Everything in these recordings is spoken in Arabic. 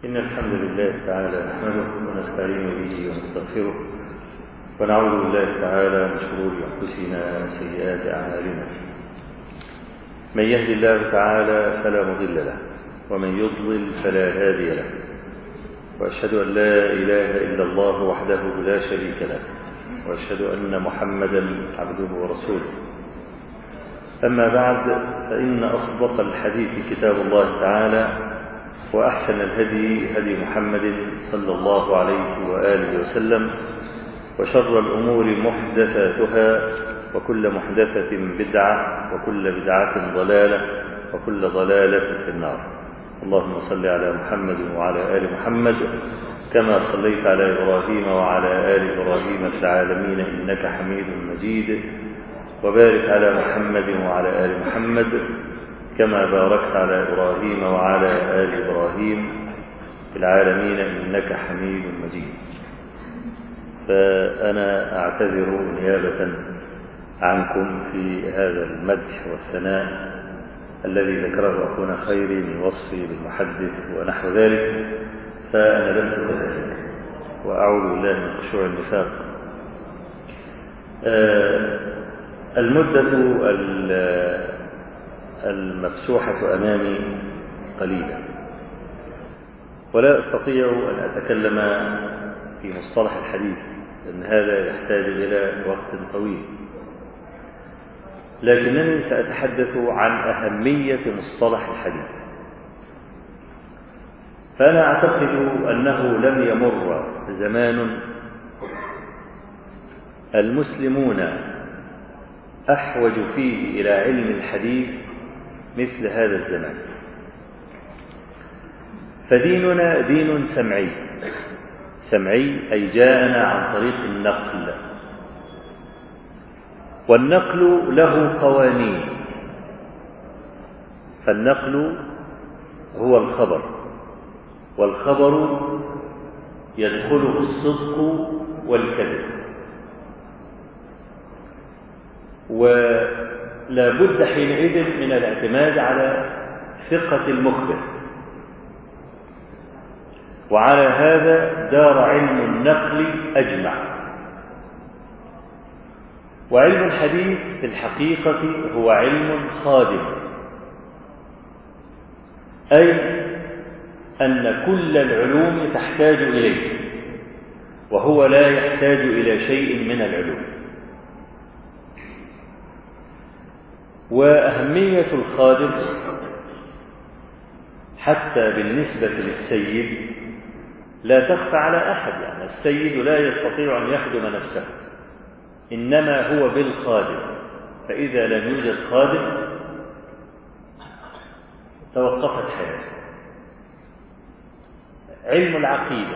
إن الحمد لله تعالى نحمده ونستعين به ونستغفره ونعوذ بالله تعالى من شرور أنفسنا وسيئات أعمالنا. من يهد الله تعالى فلا مضل له ومن يضلل فلا هادي له، وأشهد أن لا إله إلا الله وحده لا شريك له، وأشهد أن محمدا عبده ورسوله. أما بعد، فإن أصدق الحديث كتاب الله تعالى، وأحسن الهدي هدي محمد صلى الله عليه وآله وسلم، وشر الأمور محدثاتها، وكل محدثة بدعة، وكل بدعة ضلالة، وكل ضلالة في النار. اللهم صل على محمد وعلى آل محمد كما صليت على إبراهيم وعلى آل إبراهيم في العالمين إنك حميد مجيد، وبارك على محمد وعلى آل محمد كما باركت على إبراهيم وعلى آل إبراهيم في العالمين إنك حميد مجيد. فأنا أعتذر نيابة عنكم في هذا المدح والثناء الذي ذكره أخونا خيري من وصفي بالمحدث ونحو ذلك، فأنا لست كذلك، وأعوذ بالله من خشوع النفاق. المدة المفسوحة أمامي قليلا، ولا أستطيع أن أتكلم في مصطلح الحديث، لأن هذا يحتاج إلى وقت طويل، لكنني سأتحدث عن أهمية مصطلح الحديث. فأنا أعتقد أنه لم يمر زمان المسلمون أحوج فيه إلى علم الحديث مثل هذا الزمان. فديننا دين سمعي، سمعي أي جاءنا عن طريق النقل، والنقل له قوانين. فالنقل هو الخبر، والخبر يدخله الصدق والكذب، ولا بد حينئذ من الاعتماد على ثقة المخبر. وعلى هذا دار علم النقل أجمع. وعلم الحديث في الحقيقة هو علم خادم، أي أن كل العلوم تحتاج إليه، وهو لا يحتاج إلى شيء من العلوم. وأهمية الخادم حتى بالنسبة للسيد لا تخفى على أحد، يعني السيد لا يستطيع أن يخدم نفسه، إنما هو بالخادم. فإذا لم يوجد خادم توقفت حياته. علم العقيدة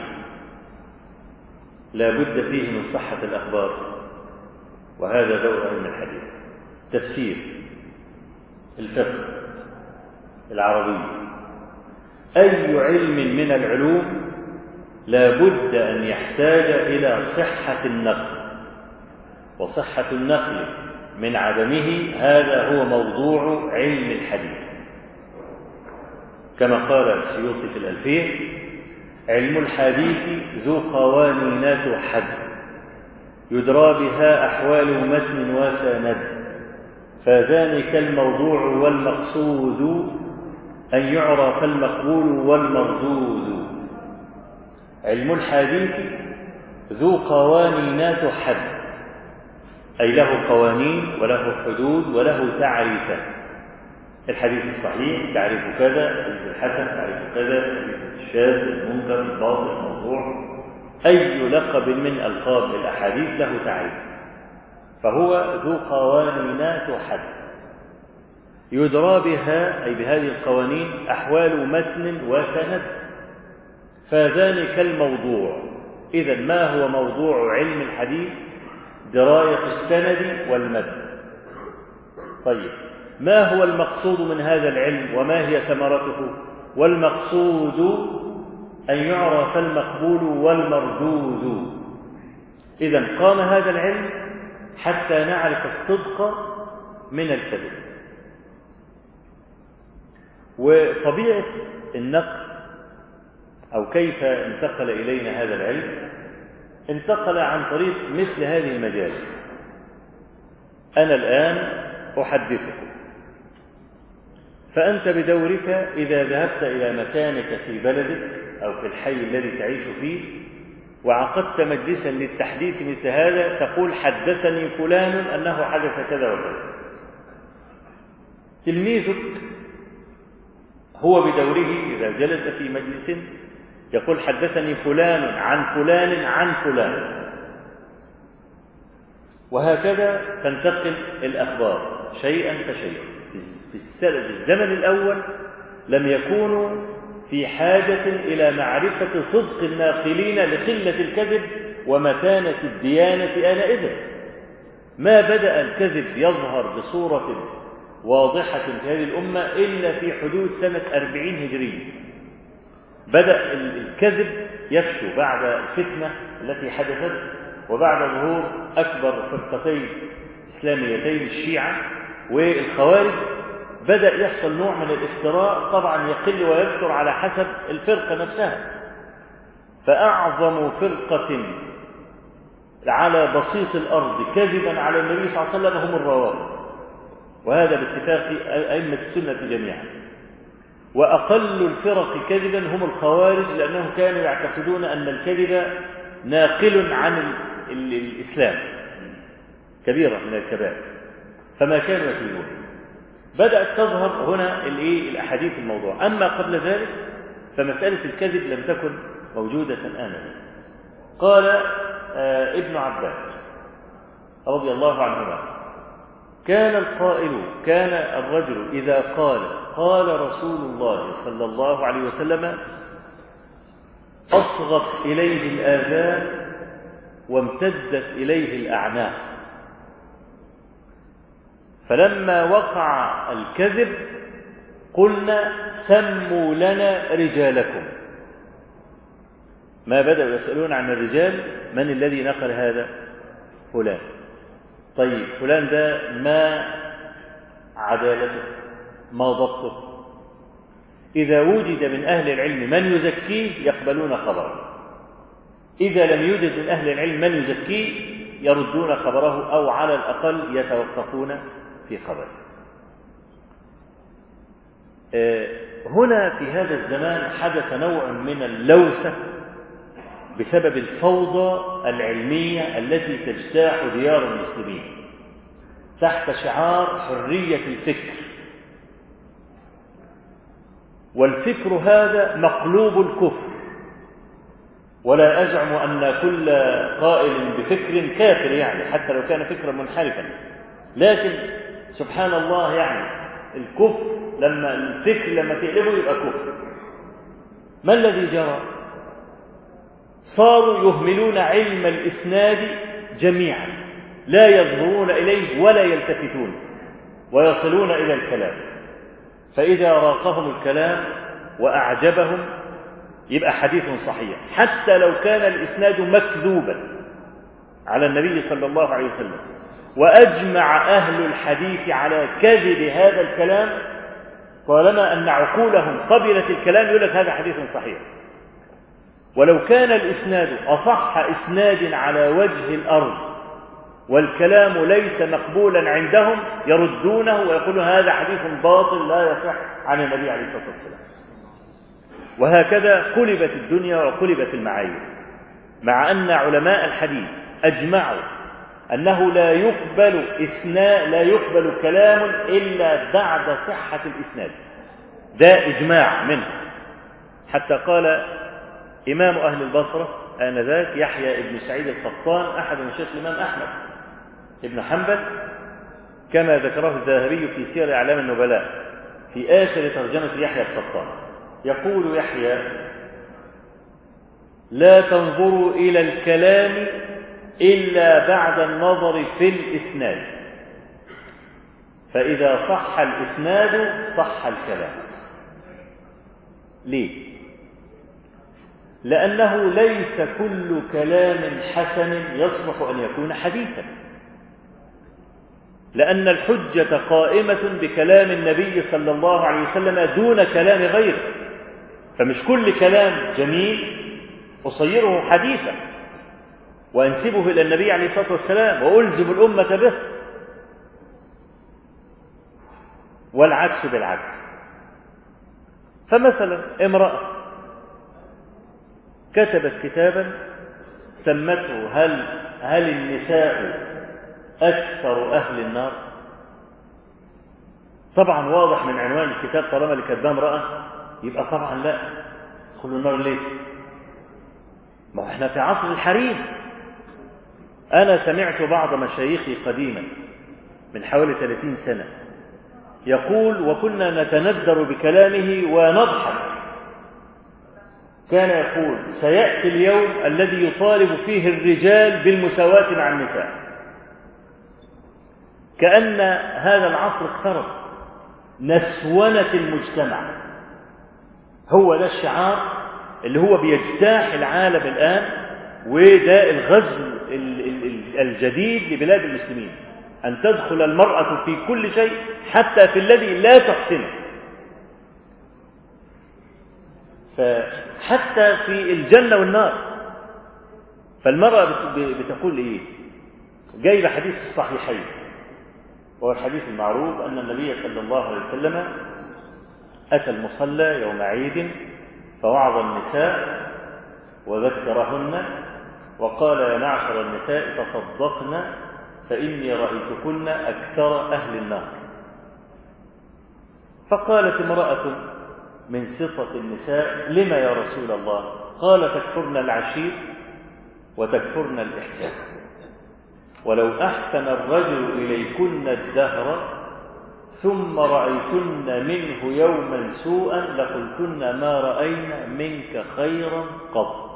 لا بد فيه من صحة الأخبار، وهذا دور علم الحديث. تفسير، الفقه، العربية، أي علم من العلوم لا بد أن يحتاج إلى صحة النقل، وصحة النقل من عدمه هذا هو موضوع علم الحديث. كما قال السيوطي في الألفية: علم الحديث ذو قوانين حد، يدرى بها أحوال متن وسند، فذلك الموضوع والمقصود أن يعرف المقبول والمردود. علم الحديث ذو قوانين حد، أي له قوانين وله حدود وله تعريفات. الحديث الصحيح تعريف كذا، الحديث الحسن تعريف كذا، الحديث الشاذ، المنكر، الباطل، الموضوع، أي لقب من ألقاب الأحاديث له تعريف، فهو ذو قوانين حد يدرى بها، أي بهذه القوانين، أحوال متن وسند، فذلك الموضوع. إذن ما هو موضوع علم الحديث؟ دراية السند والمتن. طيب، ما هو المقصود من هذا العلم وما هي ثمرته؟ والمقصود أن يعرف المقبول والمردود. إذن قام هذا العلم حتى نعرف الصدق من الكذب. وطبيعة النقل أو كيف انتقل إلينا هذا العلم؟ انتقل عن طريق مثل هذه المجالس. أنا الآن أحدثكم، فأنت بدورك إذا ذهبت إلى مكانك في بلدك أو في الحي الذي تعيش فيه وعقدت مجلسا للتحديث مثل هذا، تقول حدثني فلان أنه حدث كذا وكذا. تلميذك هو بدوره إذا جلس في مجلس يقول حدثني فلان عن فلان عن فلان، وهكذا تنتقل الأخبار شيئا فشيئا. في الزمن الأول لم يكونوا في حاجة إلى معرفة صدق الناقلين لقلة الكذب ومتانة الديانة آنئذ. ما بدأ الكذب يظهر بصورة واضحة في هذه الأمة إلا في حدود سنة 40 هجرية. بدأ الكذب يفشو بعد الفتنة التي حدثت وبعد ظهور أكبر فرقتين إسلاميتين الشيعة والخوارج. بدأ يحصل نوع من الافتراء، طبعا يقل ويكثر على حسب الفرقة نفسها. فأعظم فرقة على بسيط الأرض كذبا على النبي صلى الله عليه وسلم هم الروافض، وهذا باتفاق أئمة السنة جميعا. وأقل الفرق كذبا هم الخوارج، لأنهم كانوا يعتقدون أن الكذب ناقل عن الإسلام، كبيرة من الكبائر، فما كانوا يكذبون. بدأت تظهر هنا الأحاديث الموضوع. أما قبل ذلك فمسألة الكذب لم تكن موجودة آنذاك. قال ابن عباس رضي الله عنهما كان الرجل إذا قال رسول الله صلى الله عليه وسلم أصغت إليه الآذان وامتدت إليه الأعناق، فلما وقع الكذب قلنا سموا لنا رجالكم. ما بدأوا يسألون عن الرجال، من الذي نقل هذا؟ فلان. طيب فلان ده ما عدالته؟ ما ضبطه؟ إذا وجد من أهل العلم من يزكيه يقبلون خبره، إذا لم يوجد من أهل العلم من يزكيه يردون خبره أو على الأقل يتوقفون في خبره. هنا في هذا الزمان حدث نوع من اللوثة بسبب الفوضى العلمية التي تجتاح ديار المسلمين تحت شعار حرية الفكر. والفكر هذا مقلوب الكفر، ولا أزعم أن كل قائل بفكر كافر يعني، حتى لو كان فكرا منحرفا، لكن سبحان الله يعني الكفر لما الفكر لما تقلبه يبقى كفر. ما الذي جرى؟ صاروا يهملون علم الإسناد جميعا، لا يظهرون إليه ولا يلتفتون ويصلون إلى الكلام، فإذا راقهم الكلام وأعجبهم يبقى حديث صحيح، حتى لو كان الإسناد مكذوبا على النبي صلى الله عليه وسلم. وأجمع أهل الحديث على كذب هذا الكلام، طالما أن عقولهم قبلت الكلام يقول لك هذا حديث صحيح. ولو كان الإسناد أصح إسناد على وجه الأرض والكلام ليس مقبولا عندهم يردونه ويقولون هذا حديث باطل لا يصح عن النبي عليه الصلاة والسلام. وهكذا قلبت الدنيا وقلبت المعايير، مع أن علماء الحديث أجمعوا أنه لا يقبل كلام إلا بعد صحة الإسناد. ده إجماع منه، حتى قال إمام أهل البصرة آنذاك يحيى بن سعيد القطان أحد مشايخ الإمام أحمد بن حنبل، كما ذكره الذهبي في سير أعلام النبلاء في آخر ترجمة يحيى القطان، يقول يحيى: لا تنظروا إلى الكلام إلا بعد النظر في الإسناد، فإذا صح الإسناد صح الكلام. ليه؟ لأنه ليس كل كلام حسن يصلح أن يكون حديثا، لأن الحجة قائمة بكلام النبي صلى الله عليه وسلم دون كلام غيره. فمش كل كلام جميل أصيره حديثا وأنسبه إلى النبي عليه الصلاة والسلام وألزم الأمة به، والعكس بالعكس. فمثلا امرأة كتبت كتابا سمته هل النساء أكثر أهل النار؟ طبعا واضح من عنوان الكتاب طالما اللي كتبها امرأة يبقى طبعا لا، يدخلوا النار ليه؟ ما احنا في عصر الحريم. أنا سمعت بعض مشايخي قديما من حوالي 30 سنة يقول وكنا نتندر بكلامه ونضحك، كان يقول سيأتي اليوم الذي يطالب فيه الرجال بالمساواة مع النساء، كأن هذا العصر اقترب، نسونة المجتمع. هو ده الشعار اللي هو بيجتاح العالم الآن، وده الغزو الجديد لبلاد المسلمين، أن تدخل المرأة في كل شيء حتى في الذي لا تحسنه. فحتى في الجنة والنار. فالمرأة بتقول إيه؟ جايب حديث الصحيحين، وهو الحديث المعروف أن النبي صلى الله عليه وسلم أتى المصلى يوم عيد فوعظ النساء وذكرهن وقال يا معشر النساء تصدقن فإني رأيتكن أكثر أهل النار. فقالت امرأة من صفة النساء لما يا رسول الله؟ قال تكفرن العشير وتكفرن الإحسان، ولو أحسن الرجل إليكن الدهر ثم رأيتن منه يوما سوءا لقلتن ما رأينا منك خيرا قط.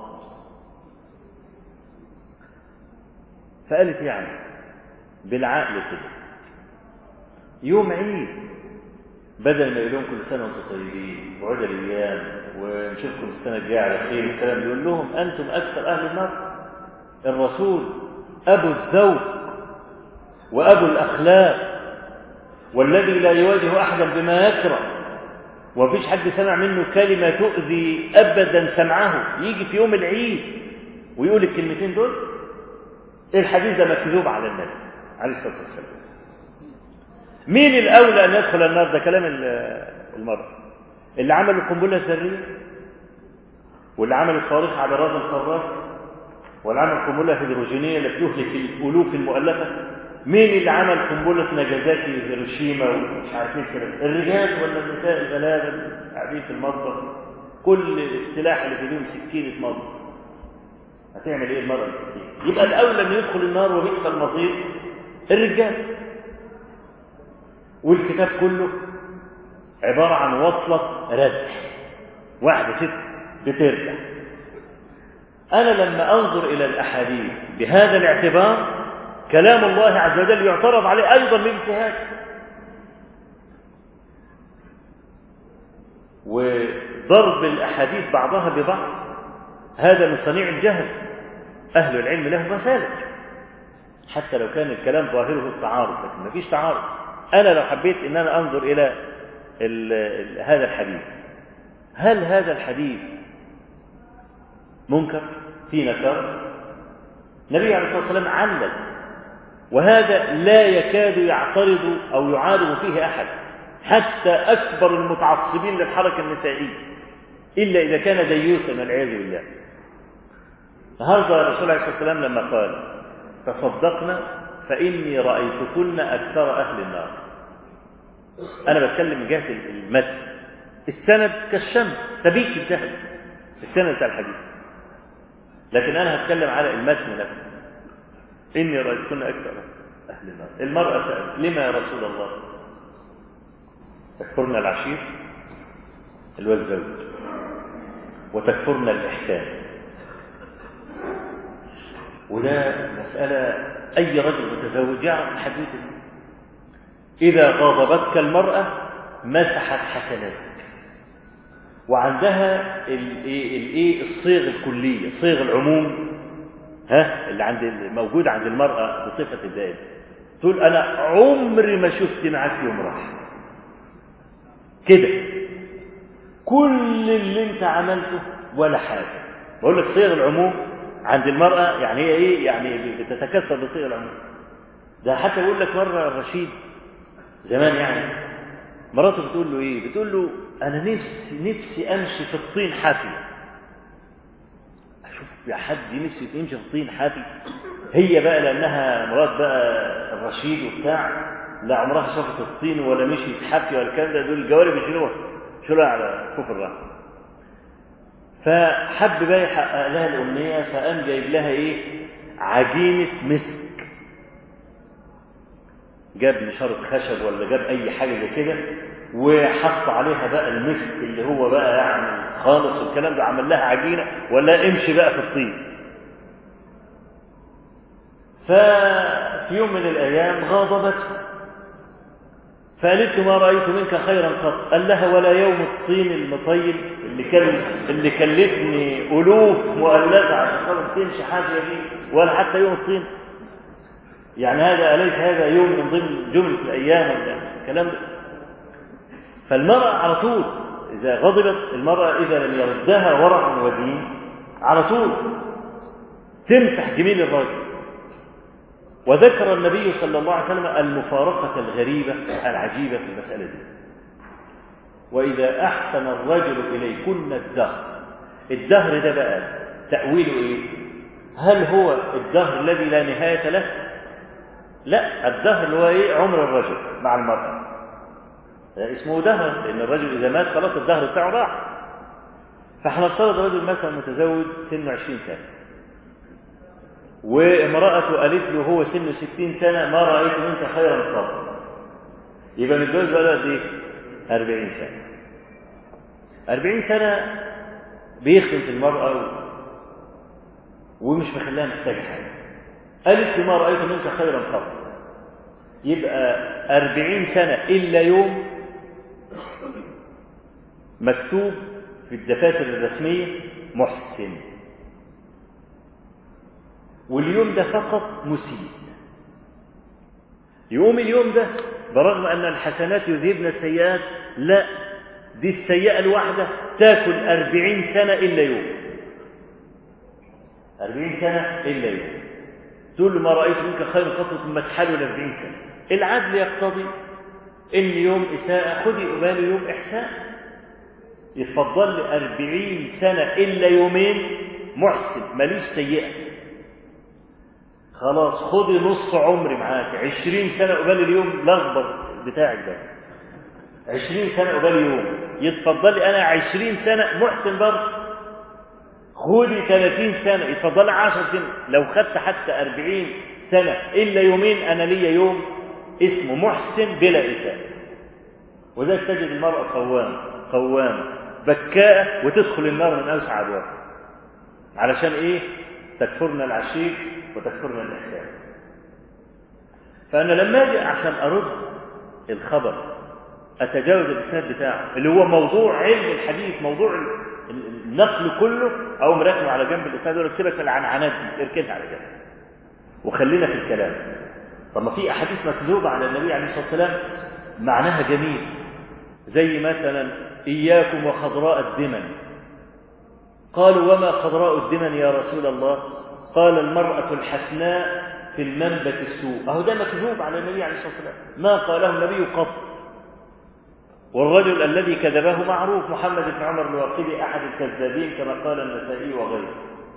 فقالت يعني بالعقل كده يوم عيد بدل ما يقولون كل سنة وانتم طيبين وعد الأيام ونشوفكم السنة الجاية على خير والكلام، يقول لهم أنتم أكثر أهل النار. الرسول أبو الذوق وأبو الأخلاق والذي لا يواجه أحدا بما يكره، ومفيش حد سمع منه كلمة تؤذي أبدا سمعه، يجي في يوم العيد ويقول الكلمتين دول. الحديث ده مكذوب على النبي عليه الصلاة والسلام. مين الأولى أن يدخل النار؟ ده كلام المرأة اللي عمل القنبلة الذرية، واللي عمل الصواريخ على راس القارات، واللي عمل القنبلة الهيدروجينية اللي بتهلك الألوف المؤلفة. مين اللي عمل قنبلة ناجازاكي وهيروشيما ومش عارفين كده؟ الرجال ولا النساء الغلابة قاعدين في المطبخ كل السلاح اللي في ايديهم سكينة مطبخ؟ هتعمل ايه المرأة السكينة؟ يبقى الأولى أن يدخل النار وبئس المصير الرجال. والكتاب كله عبارة عن وصلة ردح، واحدة ست بترجع. أنا لما أنظر إلى الأحاديث بهذا الاعتبار كلام الله عز وجل يعترض عليه أيضا باجتهاد. وضرب الأحاديث بعضها ببعض هذا من صنيع الجهل. أهل العلم له مسالك حتى لو كان الكلام ظاهره التعارض، لكن ما فيش تعارض. أنا لو حبيت أن أنا أنظر إلى هذا الحديث، هل هذا الحديث منكر في نكر؟ النبي عليه الصلاة والسلام علل، وهذا لا يكاد يعترض أو يعارض فيه أحد حتى أكبر المتعصبين للحركة النسائية، إلا إذا كان ديوثا والعياذ بالله. النهارده الرسول عليه الصلاة والسلام لما قال تصدقنا فإني رأيتكن أكثر أهل النار، أنا بتكلم من جهة المتن. السند كالشمس سبيك الذهب السند بتاع الحديث، لكن أنا هتكلم على المتن نفسه. إني رأيتكن أكثر أهل النار. المرأة سألت لما يا رسول الله؟ تكفرن العشير اللي هو الزوج، وتكفرن الإحسان. وده مسألة أي رجل متزوج يعرف الحديث. إذا غاضبتك المرأة مسحت حسناتك، وعندها الصيغ الكلية، صيغ العموم اللي موجود عند المرأة بصفة الدائم. تقول أنا عمري ما شفت معك يوم راح كده، كل اللي انت عملته ولا حاجة. بقول لك صيغ العموم عند المرأة يعني هي ايه؟ يعني بتتكثر بصيغ العموم. ده حتى بقول لك مرة الرشيد زمان يعني مراته بتقول له ايه؟ بتقول له انا نفسي امشي في الطين حافي. اشوف يا حد نفسي يمشي في الطين حافي؟ هي بقى لانها مرات بقى الرشيد وبتاع لا عمرها شافت الطين ولا مشيت حافيه ولا الكلام ده، دول الجوارب يشيلوها على كوف الراحه. فحب بقى يحقق لها الامنيه، فقام جايب لها ايه؟ عجينه مسك. جاب نشاره خشب ولا جاب اي حاجه زي كده وحط عليها بقى المسك اللي هو بقى يعني خالص والكلام ده، عمل لها عجينه ولا امشي بقى في الطين. ففي يوم من الأيام غاضبته فقالت له ما رأيت منك خيرا قط. قال لها ولا يوم الطين المطيل اللي كلفني ألوف مؤلفة عشان خاطر تمشي حاجة فيه، ولا حتى يوم الطين. يعني هذا أليس هذا يوم من ضمن جملة الأيام ولا الكلام ده؟ فالمرأة على طول إذا غضبت المرأة إذا لم يردها ورع ودين على طول تمسح جميل الراجل. وذكر النبي صلى الله عليه وسلم المفارقة الغريبة العجيبة في المسألة دي. وإذا أحسن الرجل إليكن الدهر ده بقى تأويله إيه؟ هل هو الدهر الذي لا نهاية له؟ لا، الدهر اللي هو إيه؟ عمر الرجل مع المرأة اسمه دهر، لأن الرجل إذا مات خلاص الدهر بتاعه راح. فهنفترض رجل مثلا متزوج سنه 20 سنة وامرأته قالت له هو سنه 60 سنة ما رأيت منك خيرا قط. يبقى متجوز بقى قد ايه؟ 40 سنة. 40 سنة بيخدم في المرأة ومش مخليها محتاجة حاجة. قالت له ما رأيت منك خيرا قط. يبقى 40 سنة إلا يوم مكتوب في الدفاتر الرسمية محسن، واليوم ده فقط مسيء. يقوم اليوم ده برغم أن الحسنات يذهبن السيئات، لا، دي السيئة الواحدة تاكل 40 سنة إلا يوم. 40 سنة إلا يوم. تقول له ما رأيت منك خير قط ثم اسحله ل 40 سنة. العدل يقتضي إن يوم إساءة خذي قبال يوم إحسان. يتفضل لي 40 سنة إلا يومين محسن ماليش سيئة. خلاص خدي نص عمري معاك 20 سنة قبال اليوم الأخضر بتاعك ده 20 سنة قبال يوم. يتفضل لي أنا 20 سنة محسن برضه. خدي 30 سنة يتفضل لي 10 سنة. لو خدت حتى 40 سنة إلا يومين أنا ليا يوم اسمه محسن بلا إساءة. وذلك تجد المرأة قوامة بكاءة وتدخل النار من أوسع أبوابها. علشان إيه؟ تكفرنا العشير وتكفرنا الإحسان. فأنا لما أجي عشان أرد الخبر أتجاوز الإسناد بتاعه اللي هو موضوع علم الحديث، موضوع النقل كله، أو مركنه على جنب الإسناد ولا سيبك من العنعنات دي اركنها على جنب وخلينا في الكلام. طب ما في أحاديث مكذوبة على النبي عليه الصلاة والسلام معناها جميل، زي مثلا إياكم وخضراء الدمن. قالوا وما خضراء الدمن يا رسول الله؟ قال المرأة الحسناء في المنبت السوء. أهو ده مكذوب على النبي عليه الصلاة والسلام ما قاله النبي قط. والرجل الذي كذبه معروف محمد بن عمر الواقدي أحد الكذابين كما قال النسائي وغيره.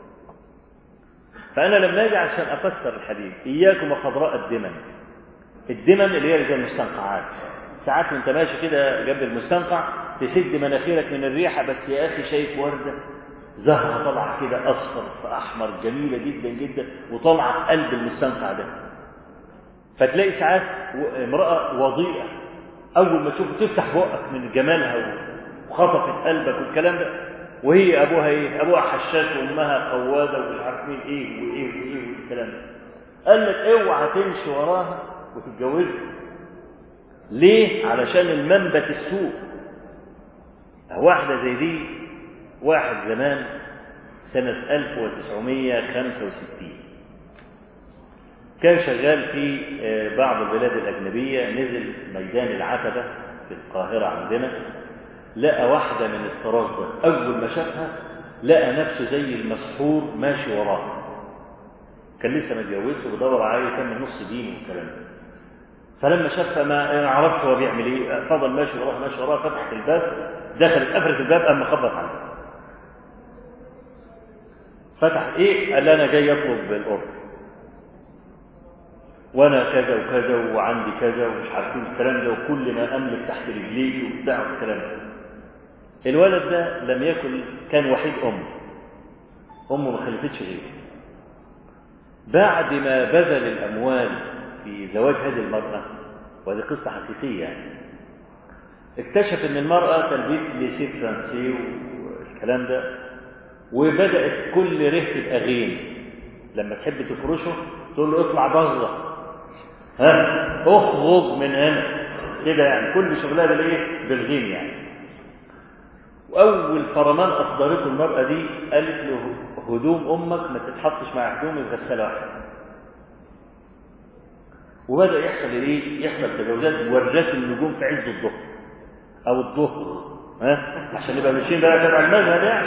فأنا لما أجي عشان أفسر الحديث إياكم وخضراء الدمن، الدمن اللي هي زي المستنقعات. ساعات وانت ماشي كده جنب المستنقع تسد مناخيرك من الريحة، بس يا أخي شايف وردة زهرة طالعة كده أصفر فأحمر جميلة جدا جدا وطالعة في قلب المستنقع ده. فتلاقي ساعات امرأة وضيئة أول ما تشوف تفتح بقك من جمالها وخطفت قلبك والكلام ده، وهي أبوها إيه؟ أبوها حشاش وأمها قوادة ومش عارف مين إيه وإيه وإيه والكلام ده. قال لك اوعى تمشي وراها وتتجوزها. ليه؟ علشان المنبت السوء. واحدة زي دي واحد زمان سنة 1965 كان شغال في بعض البلاد الأجنبية، نزل ميدان العتبة في القاهرة عندنا، لقى واحدة من الطراز ده، أول ما شافها لقى نفسه زي المسحور ماشي وراها. كان لسه متجوزه وبيدور عليه، كان من نص دينه والكلام ده. فلما شافها ما عرفش هو بيعمل ايه، فضل ماشي وراها ماشي وراها، فتحت الباب، دخلت قفلت الباب، قام خبط عليه. فتح ايه؟ قال انا جاي اطلب القرب، وانا كذا وكذا وعندي كذا ومش عارفين الكلام ده، وكل ما املك تحت رجليك وبتاع الكلام ده. الولد ده لم يكن، كان وحيد امه ما خلفتش غيره. بعد ما بذل الاموال في زواج هذه المراه، وهذه قصه حقيقيه يعني، اكتشف ان المراه تلبيس ليسي فرنسي والكلام ده، وبدات كل ريح تبقى غين. لما تحب تفرشه تقول له اطلع بره، اخرج من هنا كده يعني، كل شغلها بالايه؟ بالغين يعني. واول فرمان اصدرته المراه دي، قالت له هدوم امك ما تتحطش مع هدوم الغساله واحده. وبدا يحصل ايه؟ يحصل تجاوزات، ورات النجوم في عز الظهر او الظهر، عشان نبقى ماشيين بقى تبع المذهب يعني.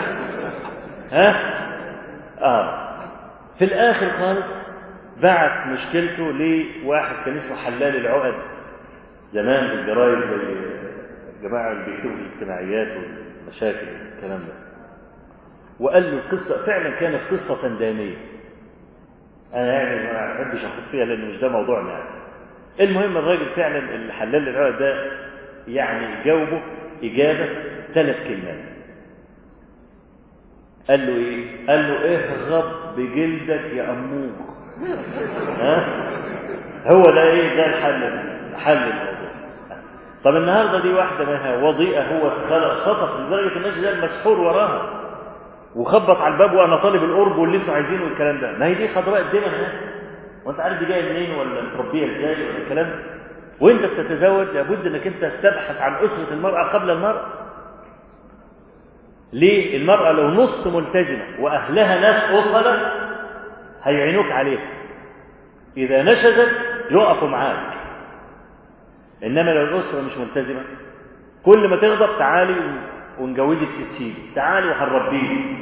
في الاخر خالص بعت مشكلته لواحد كان اسمه حلال العقد، زمان بالجرايد زي الجماعه اللي بيكتبوا في الاجتماعيات والمشاكل والكلام ده، وقال له القصه فعلا كانت قصه داميه. انا يعني ما بحبش اخد فيها لان مش ده موضوعنا يعني. المهم الراجل فعلا اللي حلال العقد ده يعني جاوبه اجابه 3 كلمات. قال له ايه؟ قال له اهرب بجلدك يا امور. هو ده ايه؟ ده حل الموضوع. طب النهارده دي واحده منها وضيئه، هو خطف لدرجه الناس ده المسحور وراها وخبط على الباب وانا طالب القرب واللي انتوا عايزينه والكلام ده. ما هي دي خضراء الدمن، وانت عارف دي جايه منين ولا متربيه ازاي ولا الكلام ده. وانت بتتزوج لابد انك انت تبحث عن اسره المراه قبل المراه. ليه؟ المراه لو نص ملتزمه واهلها ناس اصله هيعينوك عليها، اذا نشزت يقفوا معاك. انما لو الاسره مش ملتزمه، كل ما تغضب تعالي ونجوزك ستين، تعالي وهنربيك.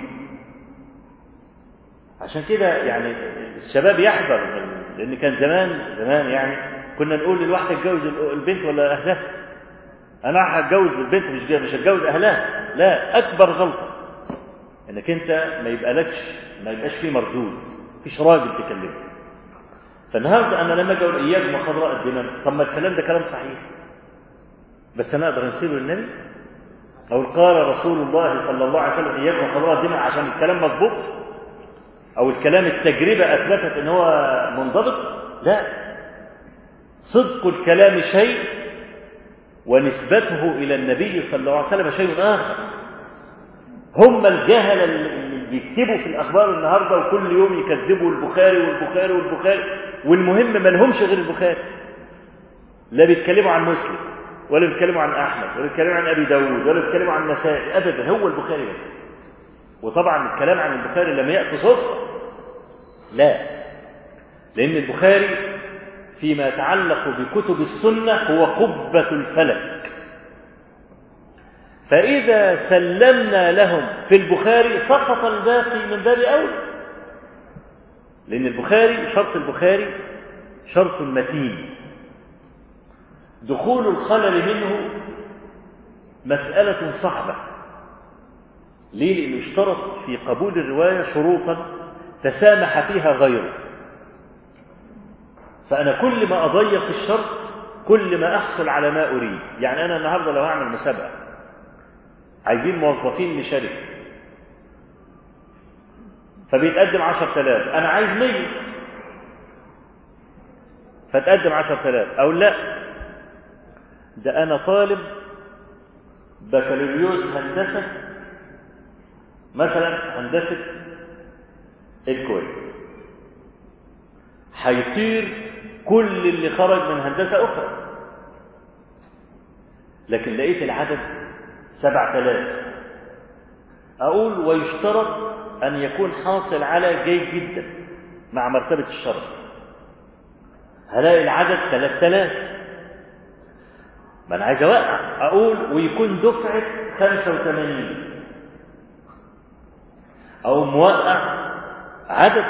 عشان كده يعني الشباب يحذر، لان كان زمان يعني كنا نقول للواحد اتجوز البنت ولا اهلها. انا هتجوز البنت مش هتجوز اهلها. لا، اكبر غلطه انك انت ما يبقاش فيه مردود، مفيش راجل تكلمه. فالنهارده انا لما اجي اقول اياكم وخضراء الدمن، طب ما الكلام ده كلام صحيح، بس انا اقدر انسيبه للنبي؟ او قال رسول الله صلى الله عليه وسلم اياكم وخضراء الدمن عشان الكلام مضبوط، او الكلام التجربه اثبتت ان هو منضبط؟ لا، صدق الكلام شيء ونسبته الى النبي صلى الله عليه وسلم شيء اخر. هم الجهله اللي بيكتبوا في الاخبار النهارده وكل يوم يكذبوا البخاري والبخاري والبخاري، والمهم ما لهمش غير البخاري. لا بيتكلموا عن مسلم ولا بيتكلموا عن احمد ولا بيتكلموا عن ابي داود ولا بيتكلموا عن النسائي ابدا، هو البخاري بس. وطبعا الكلام عن البخاري لم يأتي صدفه، لا، لان البخاري فيما يتعلق بكتب السنه هو قبة الفلك. فإذا سلمنا لهم في البخاري سقط الباقي من باب أولى، لأن البخاري شرط البخاري شرط متين، دخول الخلل منه مسألة صعبة. ليه؟ لأنه اشترط في قبول الرواية شروطا تسامح فيها غيره. فأنا كل ما أضيق الشرط كل ما أحصل على ما أريد. يعني أنا النهاردة لو هعمل مسابقة، عايزين موظفين لشركة، فبيتقدم 10,000، أنا عايز 100، فتقدم 10,000. أو لا، ده أنا طالب بكالوريوس هندسة، مثلا هندسة الكويت، هيطير كل اللي خرج من هندسة أخرى، لكن لقيت العدد 7,000. أقول ويشترط أن يكون حاصل على جيد جدا مع مرتبة الشرف. هلاقي العدد 3,000، ما أنا عايز أوقع. أقول ويكون دفعة 85 أو موقع عدد،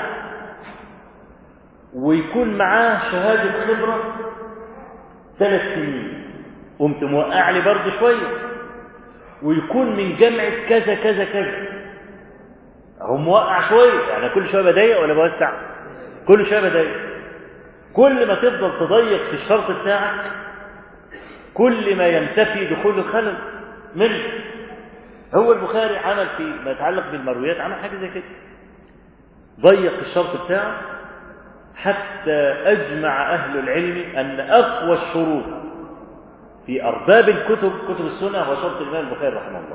ويكون معاه شهادة خبرة 3 سنين، قمت موقع لي برضه شوية، ويكون من جامعة كذا كذا كذا، هو موقع شوية، يعني كل شوية بضيق ولا بوسع؟ كل شوية بضيق. كل ما تفضل تضيق في الشرط بتاعك كل ما ينتفي دخول الخلل منه. هو البخاري عمل في ما يتعلق بالمرويات عمل حاجة زي كده، ضيق الشرط بتاعه حتى أجمع أهل العلم أن أقوى الشروط في أرباب الكتب كتب السنة هو شرط الإمام البخاري رحمه الله.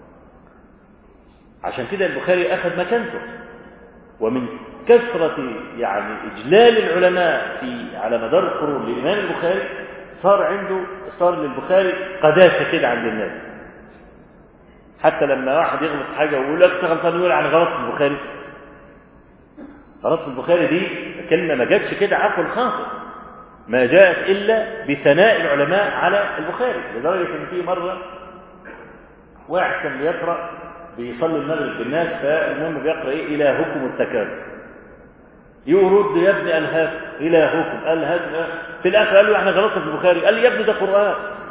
عشان كده البخاري أخذ مكانته، ومن كثرة يعني إجلال العلماء في على مدار القرون للإمام البخاري صار للبخاري قداسة كده عند الناس. حتى لما واحد يغلط حاجة ويقول لك غلطان يقول عن غلط في البخاري. غلط في البخاري دي كلمة ما جاتش كده عفو الخاطر، ما جاءت إلا بثناء العلماء على البخاري. لدرجة إن في مرة واحد كان بيقرأ بيصلي المغرب بالناس، فالمهم بيقرأ إيه إلهكم التكاثر، يرد يا ابني ألهاكم إلهكم ألهاكم، في الآخر قال له احنا غلطنا في البخاري، قال لي يا ابني ده قرآن.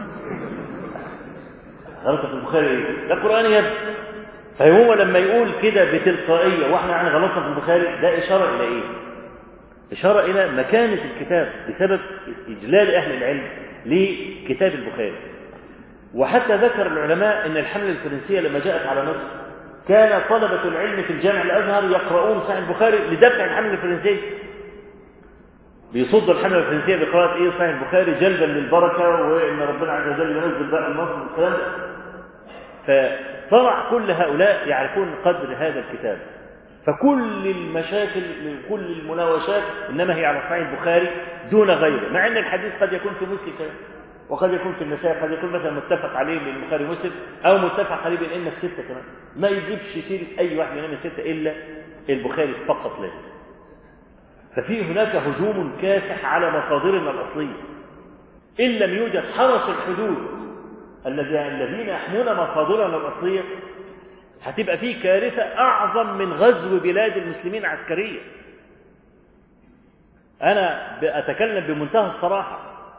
غلطة في البخاري إيه؟ ده قرآن يا ابني. فهو لما يقول كده بتلقائية واحنا عن غلطنا في البخاري، ده إشارة إلى إيه؟ إشارة إلى مكانة الكتاب بسبب إجلال أهل العلم لكتاب البخاري. وحتى ذكر العلماء أن الحملة الفرنسية لما جاءت على مصر كان طلبة العلم في الجامع الأزهر يقرؤون صحيح البخاري لدفع الحملة الفرنسية، بيصد الحملة الفرنسية بقراءة إيه صحيح البخاري جلبا للبركة، وإن ربنا عز وجل ينزل بقى النصر والكلام ده. فطلع كل هؤلاء يعرفون قدر هذا الكتاب، فكل المشاكل كل المناوشات إنما هي على صحيح البخاري دون غيره، مع أن الحديث قد يكون في مسلم وقد يكون في النسائي، قد يكون مثلا متفق عليه بين البخاري ومسلم، أو متفق عليه بين الأئمة الستة كمان، ما يجيبش سيرة أي واحد من الأئمة الستة إلا البخاري فقط له. ففي هناك هجوم كاسح على مصادرنا الأصلية، إن لم يوجد حرس الحدود الذين يحمون مصادرنا الأصلية هتبقى فيه كارثة أعظم من غزو بلاد المسلمين عسكريا. أنا أتكلم بمنتهى الصراحة،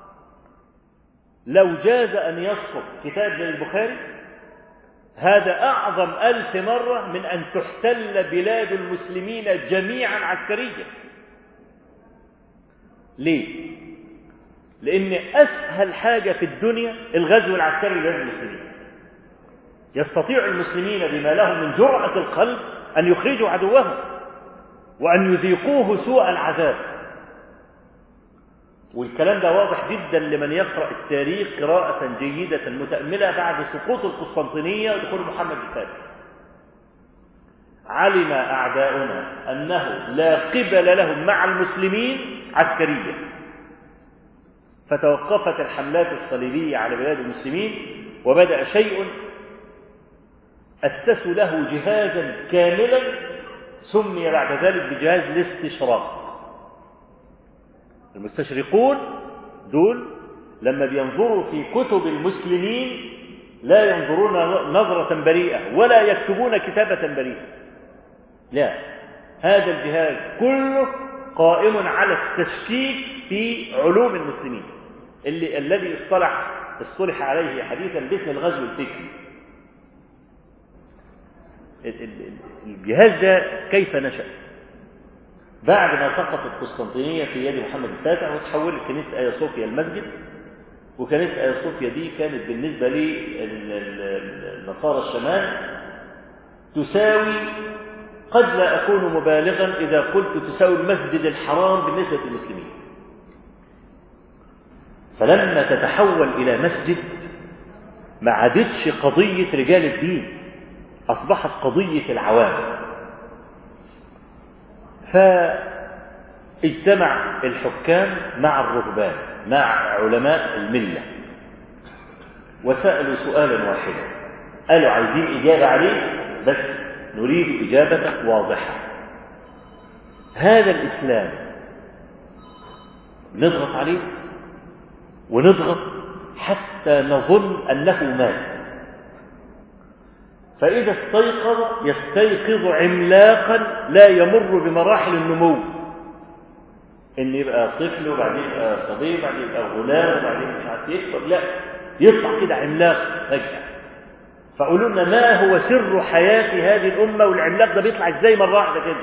لو جاز أن يسقط كتاب زي البخاري هذا أعظم 1000 مرة من أن تحتل بلاد المسلمين جميعا عسكريا. ليه؟ لأن أسهل حاجة في الدنيا الغزو العسكري لبلاد المسلمين. يستطيع المسلمين بما لهم من جرأة القلب أن يخرجوا عدوهم وأن يذيقوه سوء العذاب. والكلام ده واضح جدا لمن يقرأ التاريخ قراءة جيدة متأملة بعد سقوط القسطنطينية ودخول محمد الفاتح. علم أعداؤنا أنه لا قبل لهم مع المسلمين عسكريا، فتوقفت الحملات الصليبية على بلاد المسلمين، وبدأ شيء أسسوا له جهازا كاملا سمي بعد ذلك بجهاز الاستشراق. المستشرقون دول لما بينظروا في كتب المسلمين لا ينظرون نظرة بريئة ولا يكتبون كتابة بريئة، لا، هذا الجهاز كله قائم على التشكيك في علوم المسلمين الذي اصطلح عليه حديثا باسم الغزو الفكري. الجهاز ده كيف نشأ؟ بعد ما سقطت القسطنطينية في يد محمد الفاتح وتحولت كنيسة آيا صوفيا المسجد، وكنيسة آيا صوفيا دي كانت بالنسبة للنصارى الشمال تساوي، قد لا أكون مبالغا إذا قلت تساوي المسجد الحرام بالنسبة للمسلمين. فلما تتحول إلى مسجد ما عادتش قضية رجال الدين، أصبحت قضية العوام. فاجتمع الحكام مع الرهبان مع علماء الملة وسألوا سؤالا واحدا، قالوا عايزين إجابة عليه بس نريد إجابة واضحة. هذا الإسلام نضغط عليه ونضغط حتى نظن أنه مات، فإذا استيقظ يستيقظ عملاقا لا يمر بمراحل النمو، إن يبقى طفل وبعدين يبقى صبي وبعدين يبقى غلام وبعدين مش عارف يكبر، لا، يطلع كده عملاق فجأة. فقولوا لنا ما هو سر حياة هذه الأمة، والعملاق ده بيطلع إزاي مرة واحدة كده؟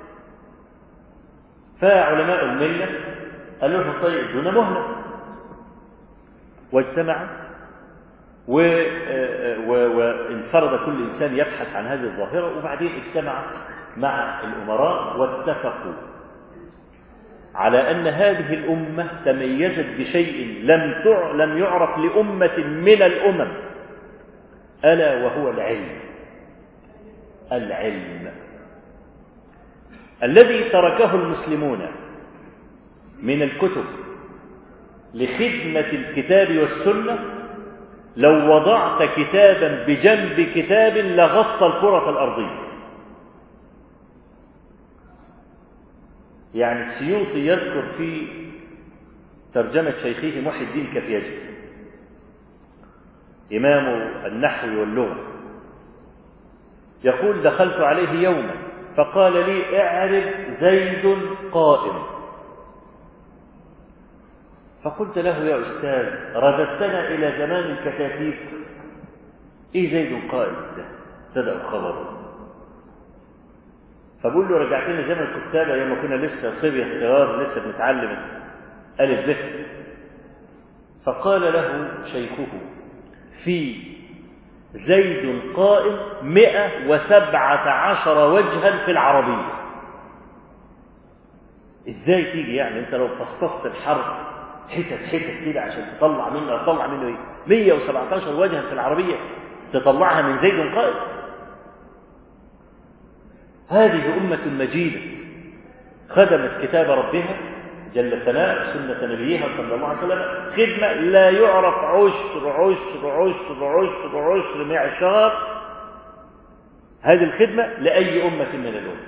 فعلماء الملة قالوا لهم طيب دون مهلة، واجتمعوا وانفرد كل إنسان يبحث عن هذه الظاهرة، وبعدين اجتمع مع الأمراء واتفقوا على أن هذه الأمة تميزت بشيء لم يعرف لأمة من الأمم، ألا وهو العلم الذي تركه المسلمون من الكتب لخدمة الكتاب والسنة. لو وضعت كتابا بجنب كتاب لغطى الكرة الأرضية. يعني السيوطي يذكر في ترجمة شيخه محي الدين كفياجي إمام النحو واللغة، يقول دخلت عليه يوما فقال لي اعرف زيد قائم، فقلت له يا أستاذ رددتنا إلى زمان الكتاتيب، إيه زيد قائم ده؟ ابتدأ خبره. فبقول له رجعتني زمن الكتابة أيام ما كنا لسه صبية صغار لسه بنتعلم ألف ب. فقال له شيخه في زيد قائم 117 وجها في العربية. إزاي تيجي يعني أنت لو فصصت الحرف حتت كده عشان تطلع منه إيه؟ 117 وجها في العربية تطلعها من زيد قائم. هذه أمة مجيدة خدمت كتاب ربها جل ثناؤه سنة نبيها صلى الله عليه وسلم خدمة لا يعرف عشر معشار هذه الخدمة لأي أمة من الأمم.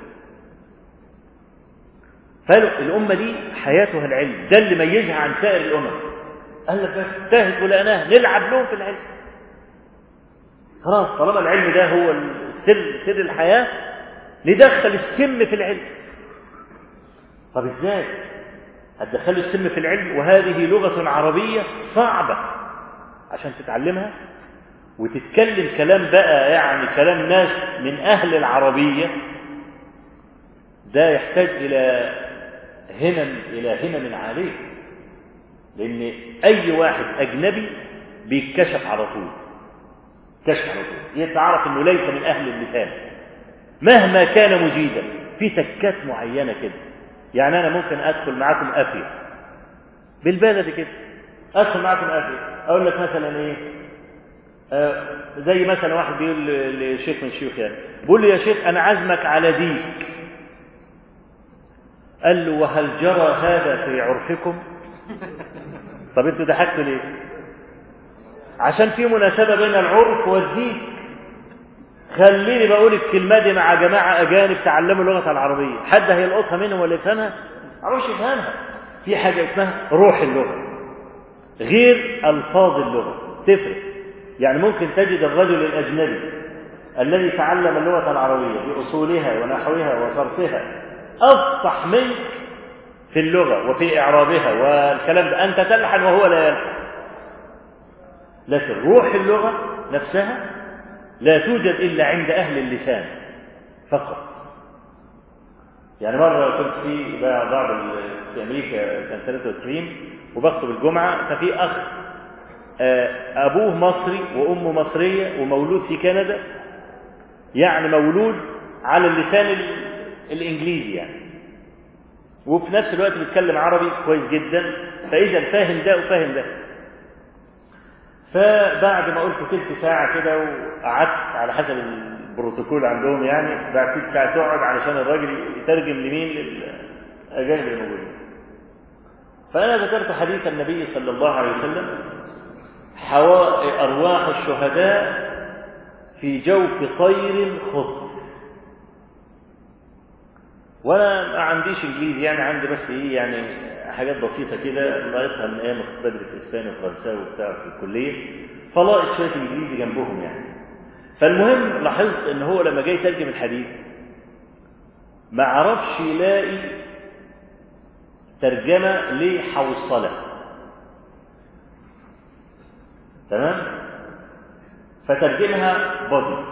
فالأمة دي حياتها العلم، ده اللي ميزها عن سائر الأمم. قال لك بس تاهت ولقناه نلعب لهم في العلم. خلاص طالما العلم ده هو سر الحياة ندخل السم في العلم. طب ازاي هتدخل السم في العلم وهذه لغة عربية صعبة عشان تتعلمها وتتكلم كلام بقى يعني كلام ناس من أهل العربية؟ ده يحتاج إلى همم عالية، لأن أي واحد أجنبي بيتكشف على طول، يتعرف أنه ليس من أهل اللسان مهما كان مجيدا في تكات معينة كده. يعني أنا ممكن أدخل معكم أفيا بالبلد كده، أدخل معكم أفيا أقول لك مثلا إيه، زي مثلا واحد بيقول لشيخ من الشيوخ يعني بيقول لي يا شيخ أنا عزمك على ديك. قال له وهل جرى هذا في عرفكم؟ طب انتوا ضحكتوا ليه؟ عشان في مناسبة بين العرف والدين. خليني بقول الكلمة دي مع جماعة أجانب تعلموا اللغة العربية، حد هيلقطها منهم ولا يفهمها؟ معرفش يفهمها. في حاجة اسمها روح اللغة غير ألفاظ اللغة، تفرق. يعني ممكن تجد الرجل الأجنبي الذي تعلم اللغة العربية بأصولها ونحوها وصرفها أفصح منك في اللغة وفي إعرابها والكلام ده، أنت تلحن وهو لا يلحن. لكن روح اللغة نفسها لا توجد إلا عند أهل اللسان فقط. يعني مرة كنت في في أمريكا سنة 93 وبخطب الجمعة، ففي أخ أبوه مصري وأمه مصرية ومولود في كندا، يعني مولود على اللسان الإنجليزي يعني، وفي نفس الوقت بيتكلم عربي كويس جدا، فإذا فاهم ده وفاهم ده. فبعد ما قلت تلت ساعة كده وقعدت على حسب البروتوكول عندهم، يعني بعد تلت ساعة تقعد علشان الراجل يترجم لمين؟ للأجانب الموجودين. فأنا ذكرت حديث النبي صلى الله عليه وسلم أرواح الشهداء في جوف طير خضر. وانا ما عنديش انجليزي، يعني عندي بس ايه يعني حاجات بسيطه كده لقيتها من ايام ما كنت بدرس اسباني وفرنساوي وبتاع في الكليه، فلاقيت شويه انجليزي جنبهم يعني. فالمهم لاحظت ان هو لما جاي يترجم الحديث ما عرفش يلاقي ترجمة لحوصلة، تمام؟ فترجمها بضي،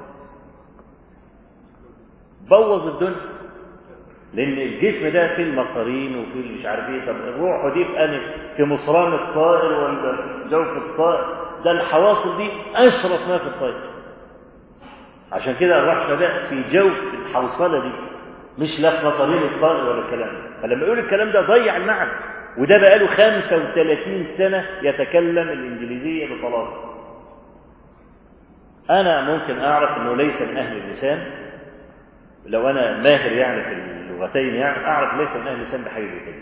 بوظ الدنيا، لان الجسم ده فيه المصارين وفيه مش عارف ايه. طب الروح دي في مصران الطائر ولا جوف الطائر؟ ده الحواصل دي اشرف ما في الطائر. عشان كده الروح ده في جوف الحوصله دي، مش لا في مصارين الطائر ولا الكلام ده. فلما يقول الكلام ده ضيع المعنى، وده بقاله 35 سنه يتكلم الانجليزيه بطلاقه. انا ممكن اعرف انه ليس من اهل اللسان، لو انا ماهر يعني في اللغتين يعني اعرف ليس من اهل اللسان بحاجه زي كده.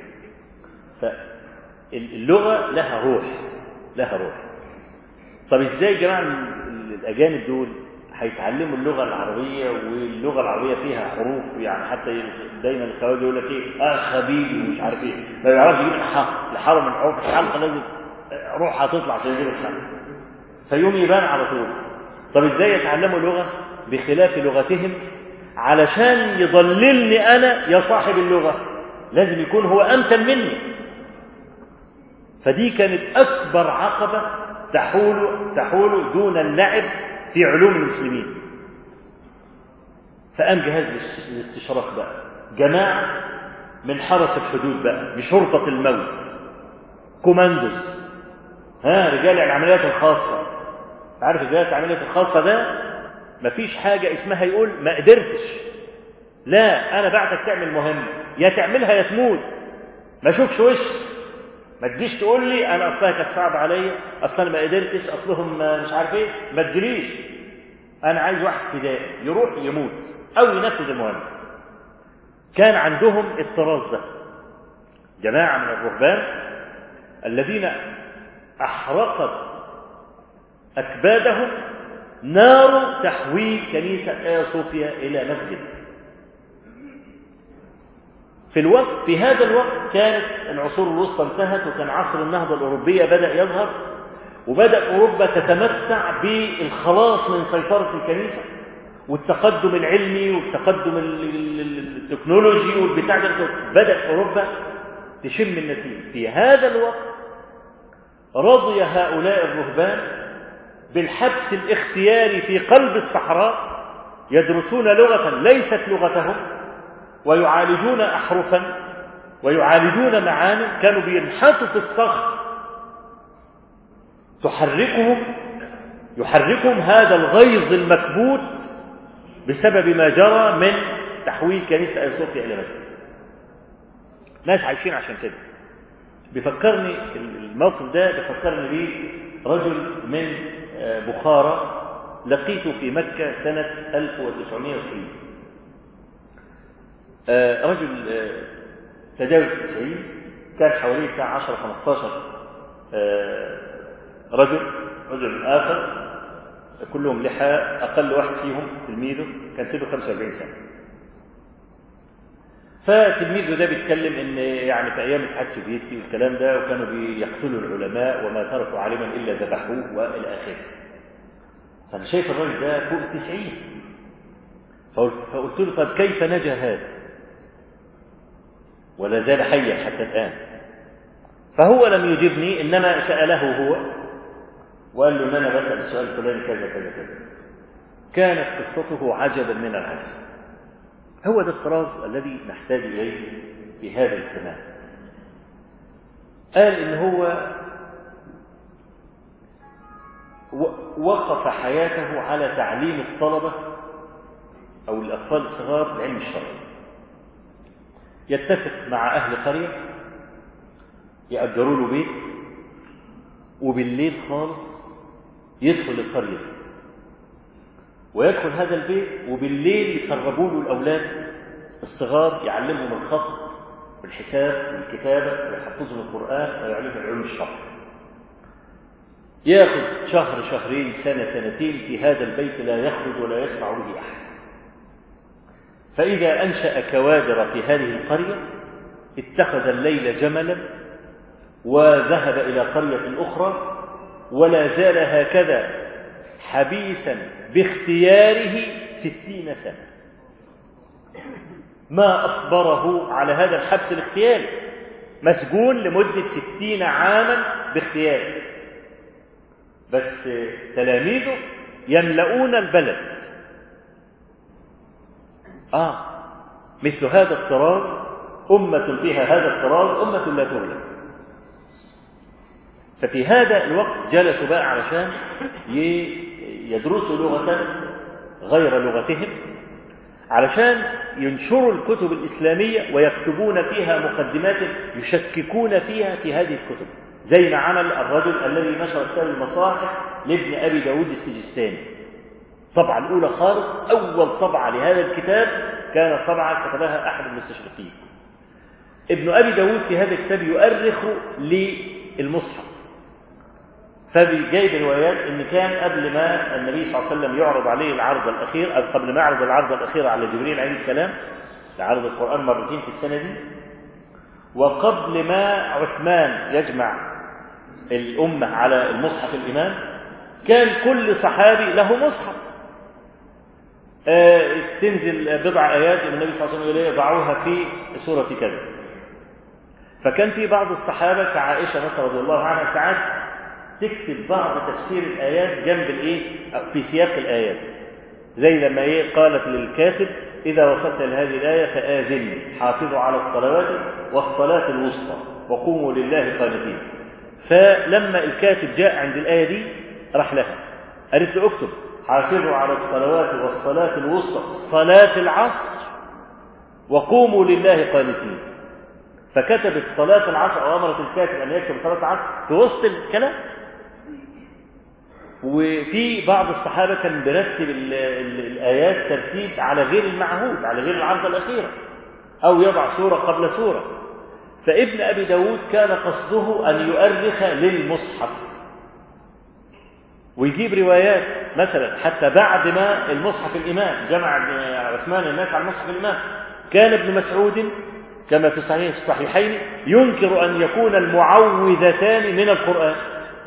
فاللغه لها روح، لها روح. طب ازاي يا جماعه الاجانب دول هيتعلموا اللغه العربيه، واللغه العربيه فيها حروف يعني، حتى دايما الخواجه يقول لك ايه خبيبي ومش عارف ايه، ما يعرفش يجيب الحرف من حروف الحلقه، لازم روح هتطلع عشان يجيب الحرف، فيوم يبان على طول. طب ازاي يتعلموا لغه بخلاف لغتهم علشان يضللني انا يا صاحب اللغه؟ لازم يكون هو امتن مني. فدي كانت اكبر عقبه تحول دون اللعب في علوم المسلمين. فقام جهاز الاستشراق بقى، جماعه من حرس الحدود بقى، بشرطه الموت، كوماندوز، رجال العمليات الخاصه. عارف رجال العمليات الخاصه ده مفيش حاجه اسمها يقول ما قدرتش، لا، انا بعدك تعمل مهمه، يا تعملها يا تموت، ما اشوفش وش. ما تجيش تقول لي انا اصلها كانت صعبه عليا، اصلا ما قدرتش، اصلهم مش عارف ايه، ما تجيليش. انا عايز واحد فدائي يروح يموت او ينفذ المهمه. كان عندهم الطراز ده، جماعه من الرهبان الذين احرقت اكبادهم نار تحويل كنيسه ايا صوفيا الى مسجد. في هذا الوقت كانت العصور الوسطى انتهت، وكان عصر النهضة الأوروبية بدأ يظهر، وبدأ أوروبا تتمتع بالخلاص من سيطرة الكنيسة والتقدم العلمي والتقدم التكنولوجي والبتاع ده. بدأ أوروبا تشم النسيم. في هذا الوقت رضي هؤلاء الرهبان بالحبس الاختياري في قلب الصحراء، يدرسون لغة ليست لغتهم، ويعالجون أحرفا ويعالجون معاني. كانوا بينحتوا في الصخر، يحركهم هذا الغيظ المكبوت بسبب ما جرى من تحويل كنيسة آيا صوفيا إلى مسجد. ناس عايشين عشان كده. بيفكرني الموقف ده، بيفكرني بيه رجل من بخارى لقيته في مكة سنة 1990. رجل تجاوز 90، كان حواليه بتاع 10-15 رجل آخر، كلهم لحى. أقل واحد فيهم تلميذه كان سنه 45 سنة. فتلميذه ده بيتكلم ان يعني في ايام الاتحاد السوفيتي والكلام ده، وكانوا بيقتلوا العلماء وما تركوا عالما الا ذبحوه والى اخره. فانا شايف الراجل ده فوق 90. فقلت له طب كيف نجا هذا ولا زال حيا حتى الآن؟ فهو لم يجبني، إنما سأله هو وقال له إن أنا بسأل السؤال الفلاني كذا كذا كذا. كانت قصته عجبا من العجب. هو ده الطراز الذي نحتاج إليه في هذا الزمان. قال إن هو وقف حياته على تعليم الطلبة أو الأطفال الصغار العلم الشرعي. يتفق مع أهل قرية يأجروا له بيت، وبالليل خالص يدخل القرية ويدخل هذا البيت، وبالليل يسربوا له الأولاد الصغار، يعلمهم الخط والحساب والكتابة ويحفظهم القرآن ويعلمهم العلوم الشرعية. ياخذ شهر شهرين سنة سنتين في هذا البيت، لا يخرج ولا يسمع به أحد. فإذا أنشأ كوادر في هذه القرية اتخذ الليل جملا وذهب إلى قرية أخرى، ولا زال هكذا حبيسا باختياره 60 سنة، ما أصبره على هذا الحبس الاختياري، مسجون لمدة 60 عاما باختياره، بس تلاميذه يملؤون البلد. مثل هذا الطراز، أمة فيها هذا الطراز أمة لا تغلب. ففي هذا الوقت جلسوا بقى علشان يدرسوا لغة غير لغتهم، علشان ينشروا الكتب الإسلامية ويكتبون فيها مقدمات يشككون فيها في هذه الكتب، زي ما عمل الرجل الذي نشر كتاب المصاحف لابن أبي داود السجستاني. الطبعة الأولى خالص، أول طبعة لهذا الكتاب كانت طبعة كتبها أحد المستشرقين. ابن أبي داود في هذا الكتاب يؤرخ للمصحف، فجايب روايات ان كان قبل ما النبي صلى الله عليه وسلم يعرض عليه العرض الاخير، او قبل ما يعرض العرض الاخير على جبريل عليه السلام لعرض القران مرتين في السنه دي، وقبل ما عثمان يجمع الامه على المصحف الامام، كان كل صحابي له مصحف تنزل بضع ايات النبي صلى الله عليه وسلم يضعوها في سوره كذا. فكان في بعض الصحابه كعائشه رضي الله عنها ساعات تكتب بعض تفسير الآيات جنب في سياق الآيات، زي لما قالت للكاتب إذا وصلت لهذه الآية فآذني، حافظوا على الصلوات والصلاة الوسطى وقوموا لله قانتين. فلما الكاتب جاء عند الآية دي راح لها قالت له اكتب حافظوا على الصلوات والصلاة الوسطى صلاة العصر وقوموا لله قانتين. فكتبت صلاة العصر، أو أمرت الكاتب أن يكتب صلاة العصر في وسط الكلام. وفي بعض الصحابة كان بيرتب الآيات ترتيب على غير المعهود، على غير العرضة الأخيرة، أو يضع سورة قبل سورة. فابن أبي داود كان قصده أن يؤرخ للمصحف ويجيب روايات، مثلا حتى بعد ما المصحف الإمام جمع عثمان الناس على المصحف الإمام، كان ابن مسعود كما في الصحيحين ينكر أن يكون المعوذتان من القرآن،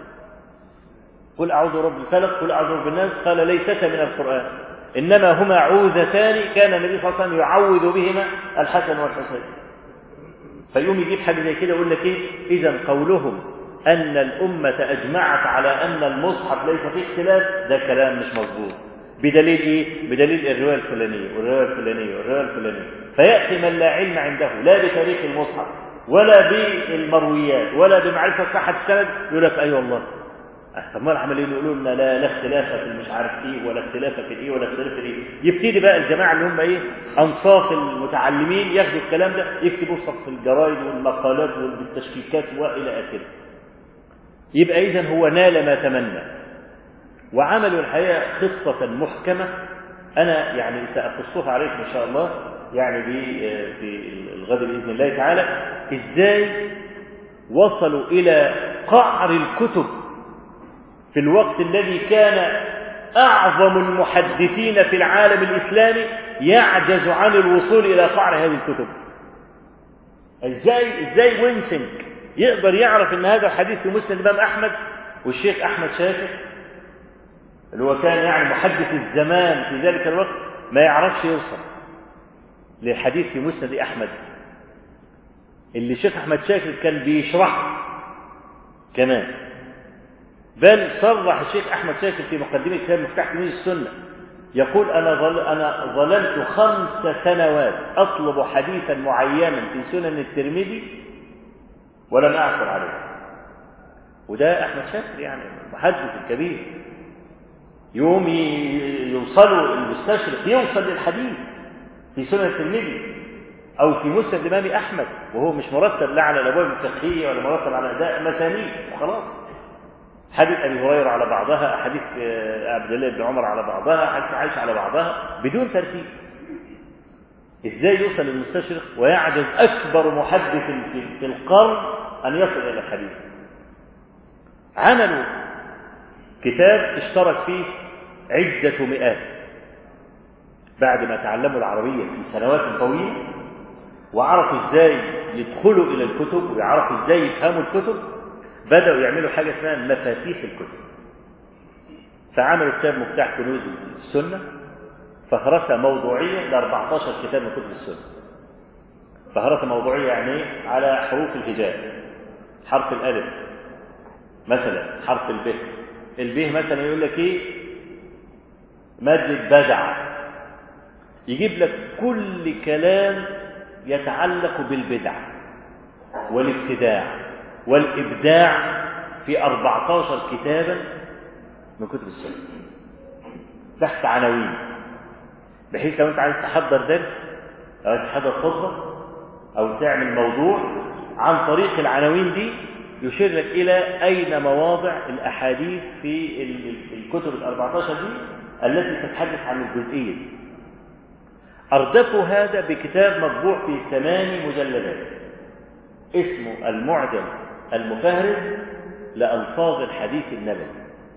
قل أعوذ برب الفلق قل أعوذ برب الناس، قال ليستا من القرآن، إنما هما عوذتان كان النبي صلى الله عليه وسلم يعوذ بهما الحسن والحسين. فيقوم يجيب حاجة زي كده يقول لك إذا قولهم أن الأمة أجمعت على أن المصحف ليس فيه اختلاف ده كلام مش مظبوط. بدليل بدليل الرواية الفلانية والرواية الفلانية والرواية الفلانية. فيأتي من لا علم عنده لا بتاريخ المصحف ولا بالمرويات ولا بمعرفة صحة السند يقول لك أي والله. طب ما العمليين يقولوا لنا لا اختلاف في مش عارف ايه ولا اختلاف في ايه ولا اختلاف في ايه. يبتدي بقى الجماعه اللي هم انصاف المتعلمين ياخدوا الكلام ده يكتبوا في الجرايد والمقالات والتشكيكات والى اخره. يبقى اذا هو نال ما تمنى، وعملوا الحقيقه خطه محكمه انا يعني ساقصها عليكم ان شاء الله يعني في الغد باذن الله تعالى، ازاي وصلوا الى قعر الكتب في الوقت الذي كان أعظم المحدثين في العالم الإسلامي يعجز عن الوصول إلى قعر هذه الكتب. إزاي وينسنج يقدر يعرف أن هذا الحديث في مسند الإمام أحمد، والشيخ أحمد شاكر اللي هو كان يعني محدث الزمان في ذلك الوقت ما يعرفش يوصل للحديث في مسند أحمد اللي الشيخ أحمد شاكر كان بيشرحه كمان. بل صرح الشيخ أحمد شاكر في مقدمة كتاب مفتاح تلميذ السنة يقول أنا ظللت 5 سنوات أطلب حديثا معينا في سنن الترمذي ولم أعثر عليه. وده أحمد شاكر يعني محدث الكبير، يوم يوصلوا المستشرق يوصل للحديث في سنن الترمذي أو في مسند الإمام أحمد وهو مش مرتب لا على الأبواب الفقهية ولا مرتب على أداء مسانيد وخلاص. حديث أبي هريرة على بعضها، حديث عبد الله بن عمر على بعضها، حديث عائشة على بعضها بدون ترتيب. إزاي يوصل المستشرق ويعجز أكبر محدث في القرن أن يصل إلى الحديث؟ عملوا كتاب اشترك فيه عدة مئات بعد ما تعلموا العربية في سنوات طويلة وعرفوا إزاي يدخلوا إلى الكتب ويعرفوا إزاي يفهموا الكتب، بدأوا يعملوا حاجة اسمها مفاتيح الكتب. فعملوا كتاب مفتاح كنوز السنة، فهرسة موضوعية ل 14 كتاب من كتب السنة. فهرسة موضوعية يعني على حروف الهجاء، حرف الألف مثلا، حرف الب. الب مثلا يقول لك ايه؟ مادة بدع، يجيب لك كل كلام يتعلق بالبدع والابتداع والإبداع في 14 كتابا من كتب السنة تحت عناوين، بحيث لو انت عايز تحضر درس او عايز تحضر خطبة او تعمل موضوع عن طريق العناوين دي يشير لك الى اين مواضع الاحاديث في الكتب ال14 دي التي تتحدث عن الجزئية دي. أردفوا هذا بكتاب مطبوع في 8 مجلدات اسمه المعجم المفهرس لألفاظ الحديث النبوي.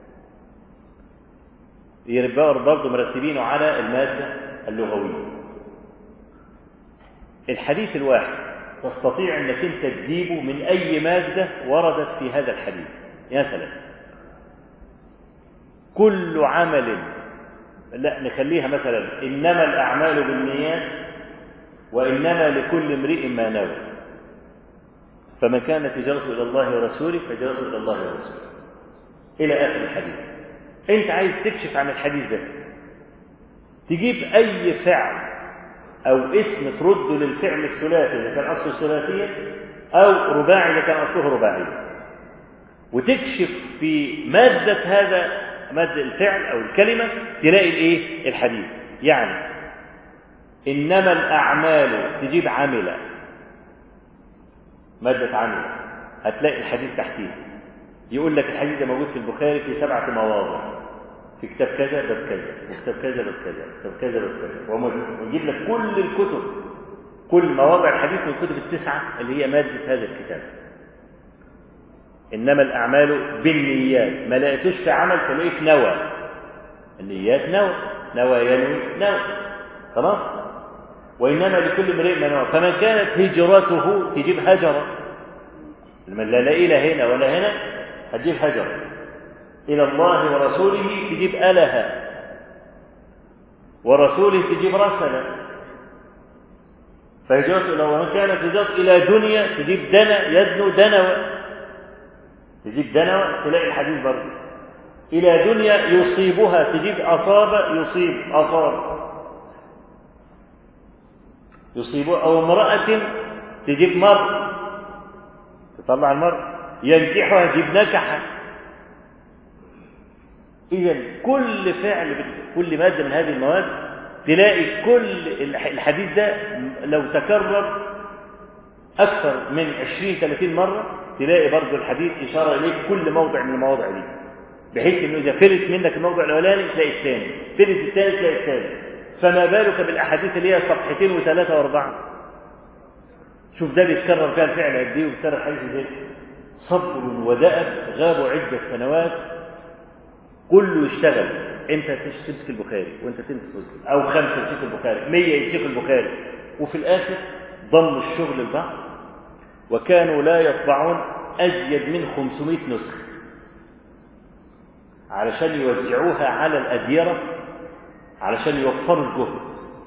يبقوا برضه مرتبينه على المادة اللغوية. الحديث الواحد تستطيع أنك أنت تجيبه من أي مادة وردت في هذا الحديث. مثلا كل عمل، لا نخليها مثلا إنما الأعمال بالنيات وإنما لكل امرئ ما نوى، فمن كانت هجرته إلى الله ورسوله فهجرته إلى الله ورسوله إلى آخر الحديث. أنت عايز تكشف عن الحديث ده، تجيب أي فعل أو اسم ترده للفعل الثلاثي إذا كان أصله ثلاثيا أو رباعي إذا كان أصله رباعي، وتكشف في مادة هذا، مادة الفعل أو الكلمة، تلاقي الإيه؟ الحديث. يعني إنما الأعمال، تجيب عمل، مادة عمل، هتلاقي الحديث تحتيه. يقول لك الحديث ده موجود في البخاري في 7 مواضع، في كتاب كذا باب كذا، وكتاب كذا باب كذا، كتاب كذا باب كذا، ويجيب لك كل الكتب، كل مواضع الحديث من الكتب ال9 اللي هي مادة هذا الكتاب. إنما الأعمال بالنيات، ما لقيتوش في عمل تلاقيك نوى، النيات نوى، نوى ينوي نوى، خلاص. وإنما لكل امرئ ما نوى، فمن كانت هجرته، تجيب هجرة، من لا إلى هنا ولا هنا هتجيب هجرة، إلى الله ورسوله تجيب ألها، ورسوله تجيب رسلا، فهجرته إلى، ومن كانت هجرته إلى دنيا تجيب دنا، يدنو دنوى، تجيب دنوى، تلاقي الحديث برضه. إلى دنيا يصيبها، تجيب أصاب، يصيب، أصاب، يصيبها. أو امرأة تجيب مر، تطلع المر، ينكحها تجيب نكحة. إذا كل فعل، كل مادة من هذه المواد تلاقي كل الحديث ده لو تكرر أكثر من 20-30 مرة تلاقي برضه الحديث إشارة إليه كل موضع من المواضع دي، بحيث إنه إذا فلت منك الموضع الأولاني تلاقي الثاني، فلت الثاني تلاقي الثالث. فما بالك بالأحاديث اللي هي صفحتين و3 و4. شوف ده بيتكرر فيها الفعل قد إيه، وبيتكرر الحديث إزاي. صبر ودأب غابوا عدة سنوات، كله يشتغل. أنت تمسك البخاري وأنت تمسك مسلم، أو 5 يمسكوا البخاري، 100 يمسكوا البخاري، وفي الآخر ضموا الشغل لبعض، وكانوا لا يطبعون أزيد من 500 نسخة علشان يوزعوها على الأديرة، علشان يوفروا الجهد،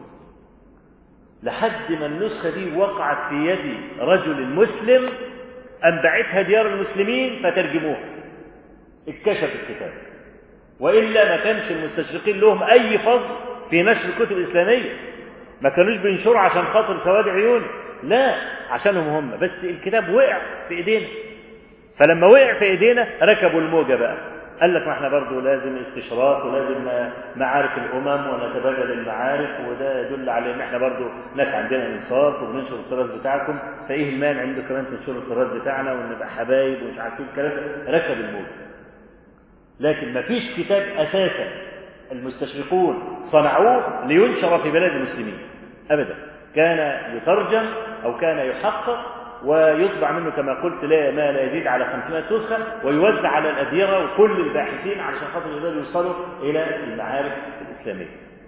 لحد ما النسخة دي وقعت في يد رجل مسلم أنبعتها ديار المسلمين فترجموها، اتكشف الكتاب. وإلا ما كانش المستشرقين لهم أي فضل في نشر الكتب الإسلامية، ما كانوش بينشروا عشان خاطر سواد عيون، لا، عشانهم هم بس. الكتاب وقع في إيدينا، فلما وقع في إيدينا ركبوا الموجة بقى، قال لك ما احنا برضه لازم استشراق ولازم معارك الأمم ونتبادل المعارف، وده يدل على ان احنا برضه ناس عندنا انصاف وبننشر التراث بتاعكم، فايه المانع عنده كمان تنشروا التراث بتاعنا ونبقى حبايب ومش عارف ايه الكلام ده. ركب الموجة. لكن ما فيش كتاب اساسا المستشرقون صنعوه لينشر في بلاد المسلمين ابدا، كان يترجم او كان يحقق ويطبع منه كما قلت لا ما لا يزيد على 500 نسخة، ويوزع على الأديرة وكل الباحثين علشان خاطر يقدروا يوصلوا إلى المعارف الإسلامية.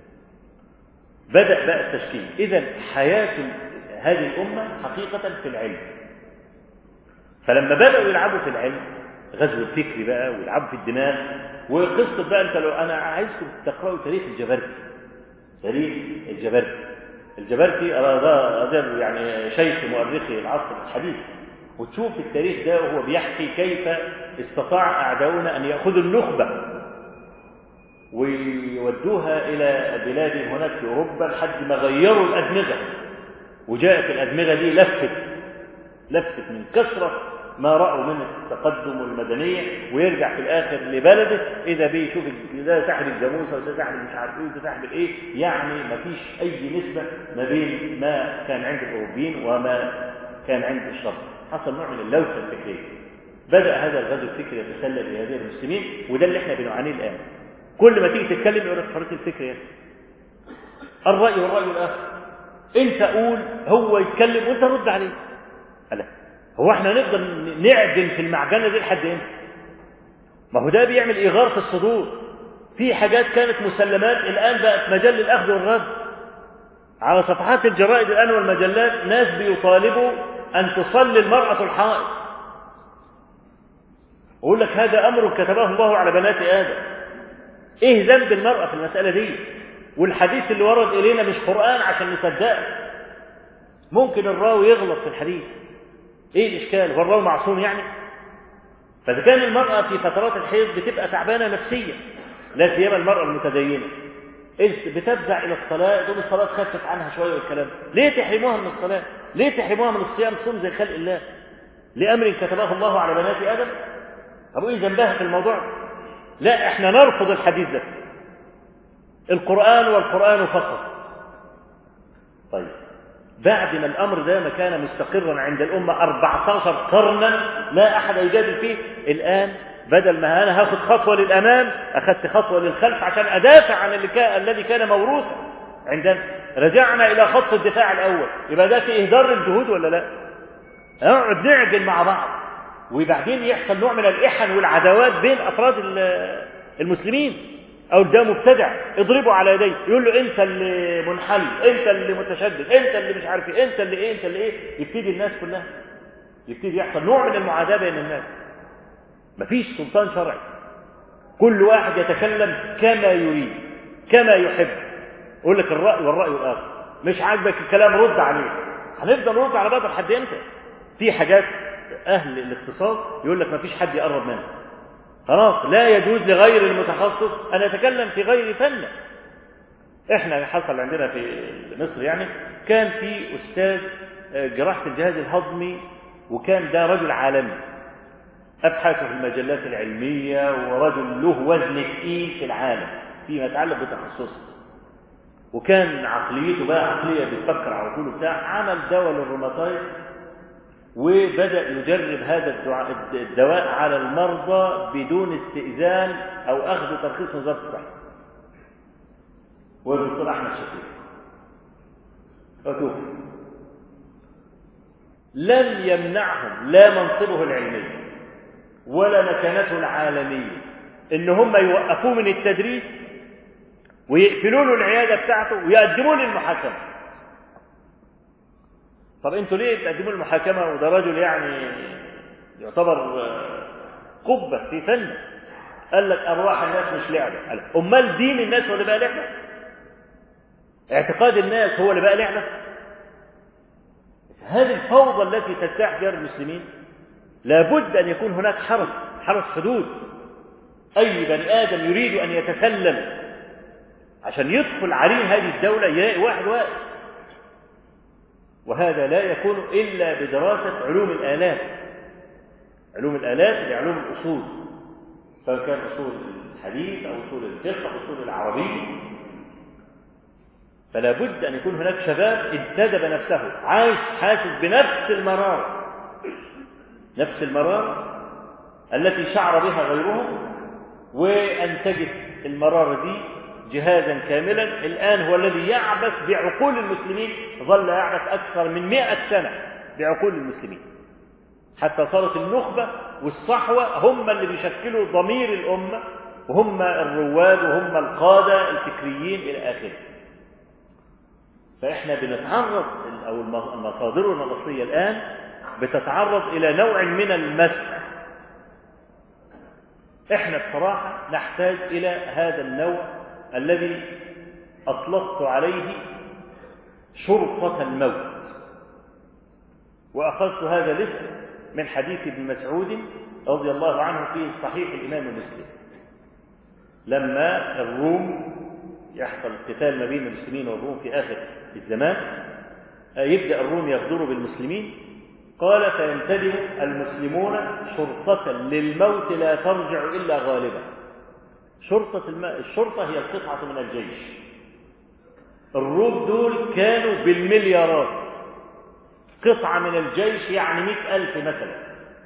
بدأ بقى التشكيل. إذا حياة هذه الأمة حقيقة في العلم. فلما بدأوا يلعبوا في العلم الغزو الفكري بقى ويلعبوا في الدماغ. وقصة بقى أنت لو أنا عايزكم تقرأوا تاريخ الجبرتي. تاريخ الجبرتي رجل يعني شيخ مؤرخي العصر الحديث، وتشوف التاريخ ده وهو بيحكي كيف استطاع أعداؤنا أن يأخذوا النخبة ويودوها إلى بلاد هناك في أوروبا لحد ما غيروا الأدمغة، وجاءت الأدمغة دي لفت من كثرة ما رأوا من التقدم والمدنية، ويرجع في الآخر لبلده إذا بيشوف ده ساحل الجاموسة وده ساحل مش عارف إيه وده ساحل إيه، يعني ما فيش أي نسبة ما بين ما كان عند الأوروبيين وما كان عند الشرق. حصل نوع من اللوثة الفكرية. بدأ هذا الغزو الفكري يتسلل لهذه المسلمين، وده اللي احنا بنعانيه الآن. كل ما تيجي تتكلم يقول لك حرية الفكر يعني الرأي والرأي الآخر، أنت قول هو يتكلم وأنت رد عليه. ألا هو احنا نقدر نعدم في المعجنة دي لحد امتى؟ ما هو ده بيعمل إيغار في الصدور. في حاجات كانت مسلمات الآن بقت مجال للأخذ والرد. على صفحات الجرائد الآن والمجلات ناس بيطالبوا أن تصلي المرأة الحائض، ويقول لك هذا أمر كتبه الله على بنات آدم. إيه ذنب المرأة في المسألة دي؟ والحديث اللي ورد إلينا مش قرآن عشان نصدقه. ممكن الراوي يغلط في الحديث، ايه الاشكال؟ هو الراوي معصوم يعني؟ فاذا كان المراه في فترات الحيض بتبقى تعبانه نفسيا، لا سيما المراه المتدينه، بتفزع الى الصلاه، تقول الصلاه خفت عنها شويه والكلام، ليه تحرموها من الصلاه؟ ليه تحرموها من الصيام؟ تصوم زي خلق الله لامر كتبه الله على بنات ادم. طب ايه ذنبها في الموضوع؟ لا، احنا نرفض الحديث ده، القران والقران فقط. طيب بعد ما الأمر ده ما كان مستقرا عند الأمة 14 قرنا لا أحد يجادل فيه، الآن بدل ما أنا هاخد خطوة للأمام أخذت خطوة للخلف عشان أدافع عن الذي كان موروثا عندنا. رجعنا إلى خط الدفاع الأول. يبقى ده في إهدار الجهود ولا لا؟ نقعد نعجل مع بعض، وبعدين يحصل نوع من الإحن والعداوات بين أفراد المسلمين. أو ده مبتدع اضربه على يديه، يقول له أنت اللي منحل، أنت اللي متشدد، أنت اللي مش عارف إيه، أنت اللي إيه، أنت اللي إيه. يبتدي الناس كلها يبتدي يحصل نوع من المعاداة بين الناس. مفيش سلطان شرعي، كل واحد يتكلم كما يريد كما يحب. يقول لك الرأي والرأي الآخر، مش عاجبك الكلام رد عليه. هنفضل نرد على بعض لحد إمتى؟ في حاجات أهل الاختصاص يقول لك مفيش حد يقرب منها، خلاص لا يجوز لغير المتخصص أن يتكلم في غير فن. إحنا حصل عندنا في مصر يعني كان في أستاذ جراحة الجهاز الهضمي، وكان ده رجل عالمي، أبحاثه في المجلات العلمية، ورجل له وزن تقيل في العالم فيما يتعلق بتخصصه، وكان عقليته بقى عقلية بتفكر على طول بتاع. عمل دواء للروماتايد، وبدأ يجرب هذا الدواء على المرضى بدون استئذان أو أخذ ترخيص وزارة الصحة. والدكتور أحمد شفيق فتوفي. لم يمنعهم لا منصبه العلمي ولا مكانته العالمية إن هم يوقفوه من التدريس ويقفلوا له العيادة بتاعته ويقدموا له المحاكمة. طب انتوا ليه تقدموا المحاكمة وده رجل يعني يعتبر قبة في فن؟ قال لك أرواح الناس مش لعبة. قال أمال دين الناس هو اللي بقى لعبة؟ اعتقاد الناس هو اللي بقى لعبة؟ هذه الفوضى التي تجتاح ديار المسلمين لابد أن يكون هناك حرس حدود. أي بني آدم يريد أن يتسلل عشان يدخل عليه هذه الدولة يلاقي واحد واقف. وهذا لا يكون إلا بدراسة علوم الآلات. علوم الآلات اللي علوم الأصول، سواء كان أصول الحديث أو أصول الفقه أو أصول العربية. فلا بد أن يكون هناك شباب انتدب نفسه، عايش حاسس بنفس المرار، نفس المرار التي شعر بها غيرهم، وأنتجت المرارة دي جهازا كاملا. الآن هو الذي يعبث بعقول المسلمين، ظل يعبث أكثر من 100 سنة بعقول المسلمين، حتى صارت النخبة والصحوة هم اللي بيشكلوا ضمير الأمة، وهم الرواد وهم القادة الفكريين إلى آخره. فإحنا بنتعرض، أو المصادر النصية الآن بتتعرض إلى نوع من المسح احنا بصراحة نحتاج إلى هذا النوع الذي أطلقت عليه شرطة الموت، وأخذت هذا الاسم من حديث ابن مسعود رضي الله عنه في صحيح الإمام مسلم، لما الروم يحصل قتال ما بين المسلمين والروم في آخر الزمان، يبدأ الروم يغدروا بالمسلمين، قال فينتدب المسلمون شرطة للموت لا ترجع إلا غالبا. الشرطة هي القطعة من الجيش. الروم دول كانوا بالمليارات، قطعة من الجيش يعني 100,000 مثلا.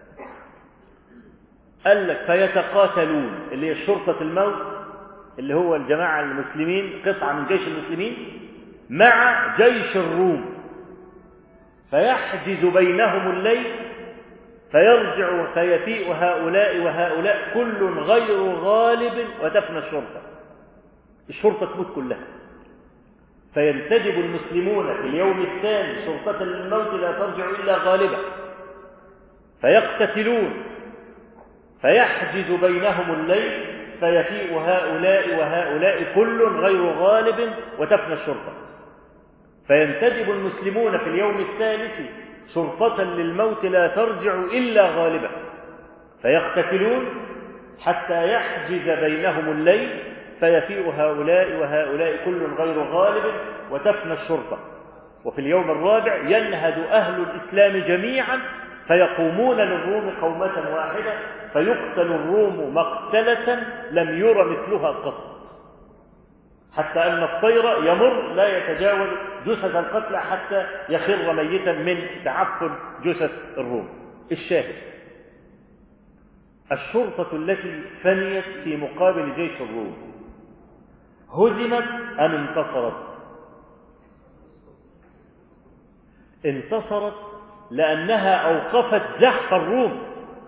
قال لك فيتقاتلون، اللي هي شرطة الموت، اللي هو الجماعة المسلمين، قطعة من جيش المسلمين مع جيش الروم، فيحجز بينهم الليل فيرجع فيفيء هؤلاء وهؤلاء كل غير غالب وتفنى الشرطة تموت كلها. فينتدب المسلمون في اليوم الثاني شرطة للموت لا ترجع إلا غالبا، فيقتتلون فيحجز بينهم الليل فيفيء هؤلاء وهؤلاء كل غير غالب وتفنى الشرطة. فينتدب المسلمون في اليوم الثالث شرطة للموت لا ترجع إلا غالبا، فيقتتلون حتى يحجز بينهم الليل فيفيء هؤلاء وهؤلاء كل غير غالب وتفنى الشرطة. وفي اليوم الرابع ينهد أهل الإسلام جميعا فيقومون للروم قومة واحدة فيقتل الروم مقتلة لم ير مثلها قط، حتى أن الطير يمر لا يتجاوز جثث القتلى حتى يخر ميتا من تعفن جثث الروم. الشاهد الشرطة التي فنيت في مقابل جيش الروم هزمت أم انتصرت؟ انتصرت، لأنها أوقفت زحف الروم.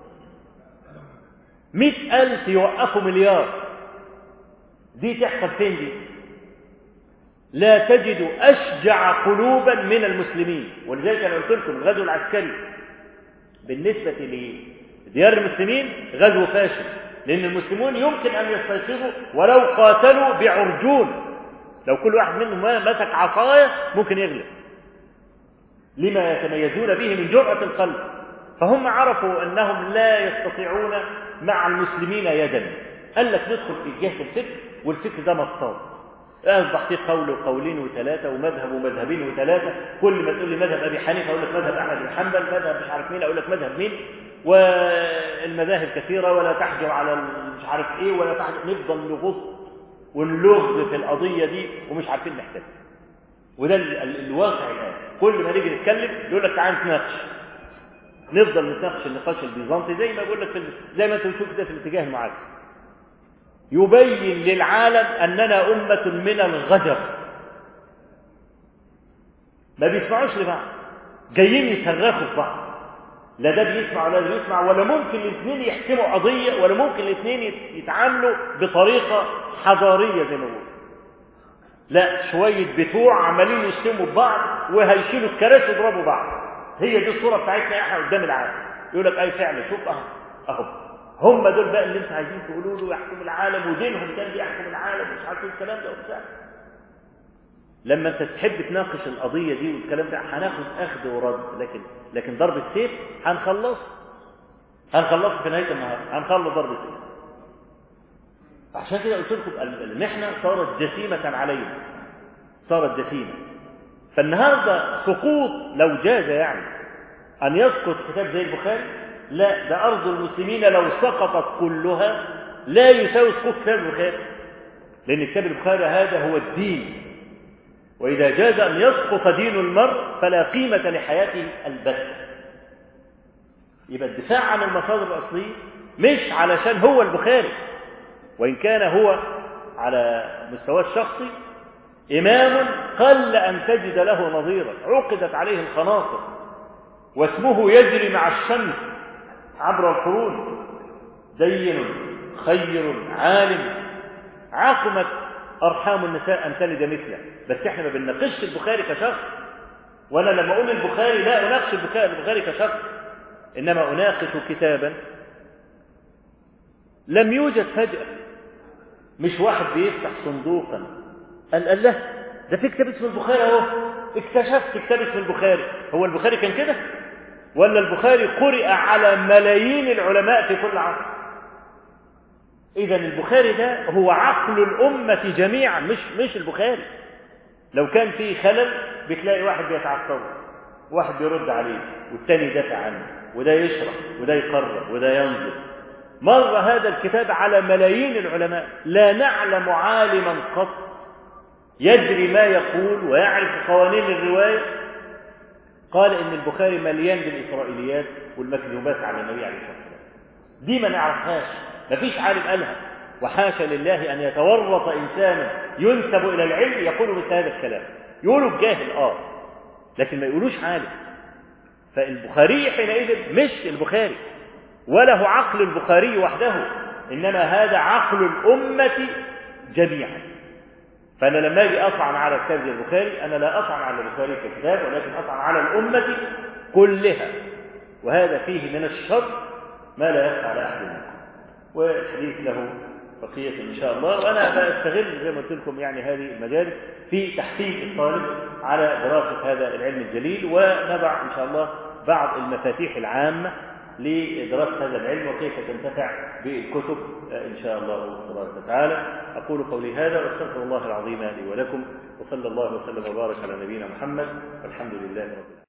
100,000 يوقفوا مليار، دي تحصل فين دي؟ لا تجد أشجع قلوبا من المسلمين. ولذلك أنا قلت لكم الغزو العسكري بالنسبة لديار المسلمين غزو فاشل، لأن المسلمون يمكن أن يستيقظوا ولو قاتلوا بعرجون، لو كل واحد منهم مسك عصاية ممكن يغلب، لما يتميزون به من جرأة القلب. فهم عرفوا أنهم لا يستطيعون مع المسلمين يدا. قال لك ندخل في جهة الفكر، والفكر ده مصطاد، أصبح فيه قول وقولين وثلاثة ومذهب ومذهبين وثلاثة. كل ما تقول لي مذهب أبي حنيفة أقول لك مذهب أحمد بن حنبل، مذهب مش عارف مين أقول لك مذهب مين، والمذاهب كثيرة ولا تحجر على مش عارف إيه ولا تحجر. نفضل نغص ونلغ في القضية دي ومش عارفين نحتاج. وده الواقع الآن. كل ما نيجي نتكلم يقول لك تعال نتناقش، نفضل نتناقش النقاش البيزنطي زي ما بقول لك زي ما انتم بتشوفوا ده في الاتجاه المعاكس، يبين للعالم أننا أمة من الغجر، ما بيسمعوش لبعض، جايين يصرخوا في بعض، لا ده بيسمع ولا ده بيسمع، ولا ممكن الاثنين يحسموا قضية، ولا ممكن الاثنين يتعاملوا بطريقة حضارية زي ما بقول. لا، شوية بتوع عمالين يشتموا ببعض وهيشيلوا الكراسي ويضربوا بعض. هي دي الصورة بتاعتنا احنا قدام العالم. يقول لك أي فعلا، شوف أهو هم دول بقى اللي انت عايزين تقولوا له يحكم العالم، ودينهم كان بيحكم العالم ومش عارف الكلام ده وبتاع. لما انت تحب تناقش القضيه دي والكلام ده هناخد اخذ ورد، لكن ضرب السيف هنخلص في نهايه النهار، هنخلص ضرب السيف. عشان كده قلت لكم المحنه صارت جسيمه علينا، صارت جسيمه. فالنهارده سقوط لو جاز يعني ان يسقط كتاب زي البخاري، لا، ده أرض المسلمين لو سقطت كلها لا يساوي سقوط كتاب البخاري، لأن كتاب البخاري هذا هو الدين، وإذا جاز أن يسقط دين المرء فلا قيمة لحياته البتة. يبقى الدفاع عن المصادر الأصلية مش علشان هو البخاري، وإن كان هو على مستوى الشخصي إمام قل أن تجد له نظيرا، عقدت عليه الخناصر واسمه يجري مع الشمس عبر القرون، دين خير عالم عاقمت أرحام النساء أن تلد مثله. بس احنا ما بنناقش البخاري كشخص، وأنا لما أقول البخاري لا أناقش البخاري كشخص، إنما أناقش كتابا لم يوجد فجأة، مش واحد بيفتح صندوقا قال له ده في كتاب اسمه البخاري اهو، اكتشفت كتاب اسمه البخاري. هو البخاري كان كده؟ ولا البخاري قرئ على ملايين العلماء في كل عصر؟ إذا البخاري ده هو عقل الأمة جميعا، مش البخاري. لو كان فيه خلل بتلاقي واحد بيتعقبه، واحد بيرد عليه، والتاني يدافع عنه، وده يشرح وده يقرر وده ينظر. مر هذا الكتاب على ملايين العلماء، لا نعلم عالما قط يدري ما يقول ويعرف قوانين الرواية قال إن البخاري مليان بالإسرائيليات والمكذوبات على النبي عليه الصلاة والسلام. دي ما نعرفهاش، مفيش عالم قالها، وحاشا لله أن يتورط إنسان ينسب إلى العلم يقول مثل هذا الكلام. يقولوا الجاهل لكن ما يقولوش عالم. فالبخاري حينئذ مش البخاري، وله عقل البخاري وحده، إنما هذا عقل الأمة جميعا. فأنا لما أجي أطعن على كتاب البخاري، أنا لا أطعن على البخاري ككتاب، ولكن أطعن على الأمة كلها، وهذا فيه من الشر ما لا يخفى على أحد منكم. والحديث له بقية إن شاء الله، وأنا سأستغل زي ما قلت لكم يعني هذه المجالس في تحفيز الطالب على دراسة هذا العلم الجليل، ونضع إن شاء الله بعض المفاتيح العامة لدراسة هذا العلم وكيف تنتفع بالكتب إن شاء الله تبارك وتعالى. أقول قولي هذا وأستغفر الله العظيم لي ولكم، وصلى الله وسلم وبارك على نبينا محمد، والحمد لله رب العالمين.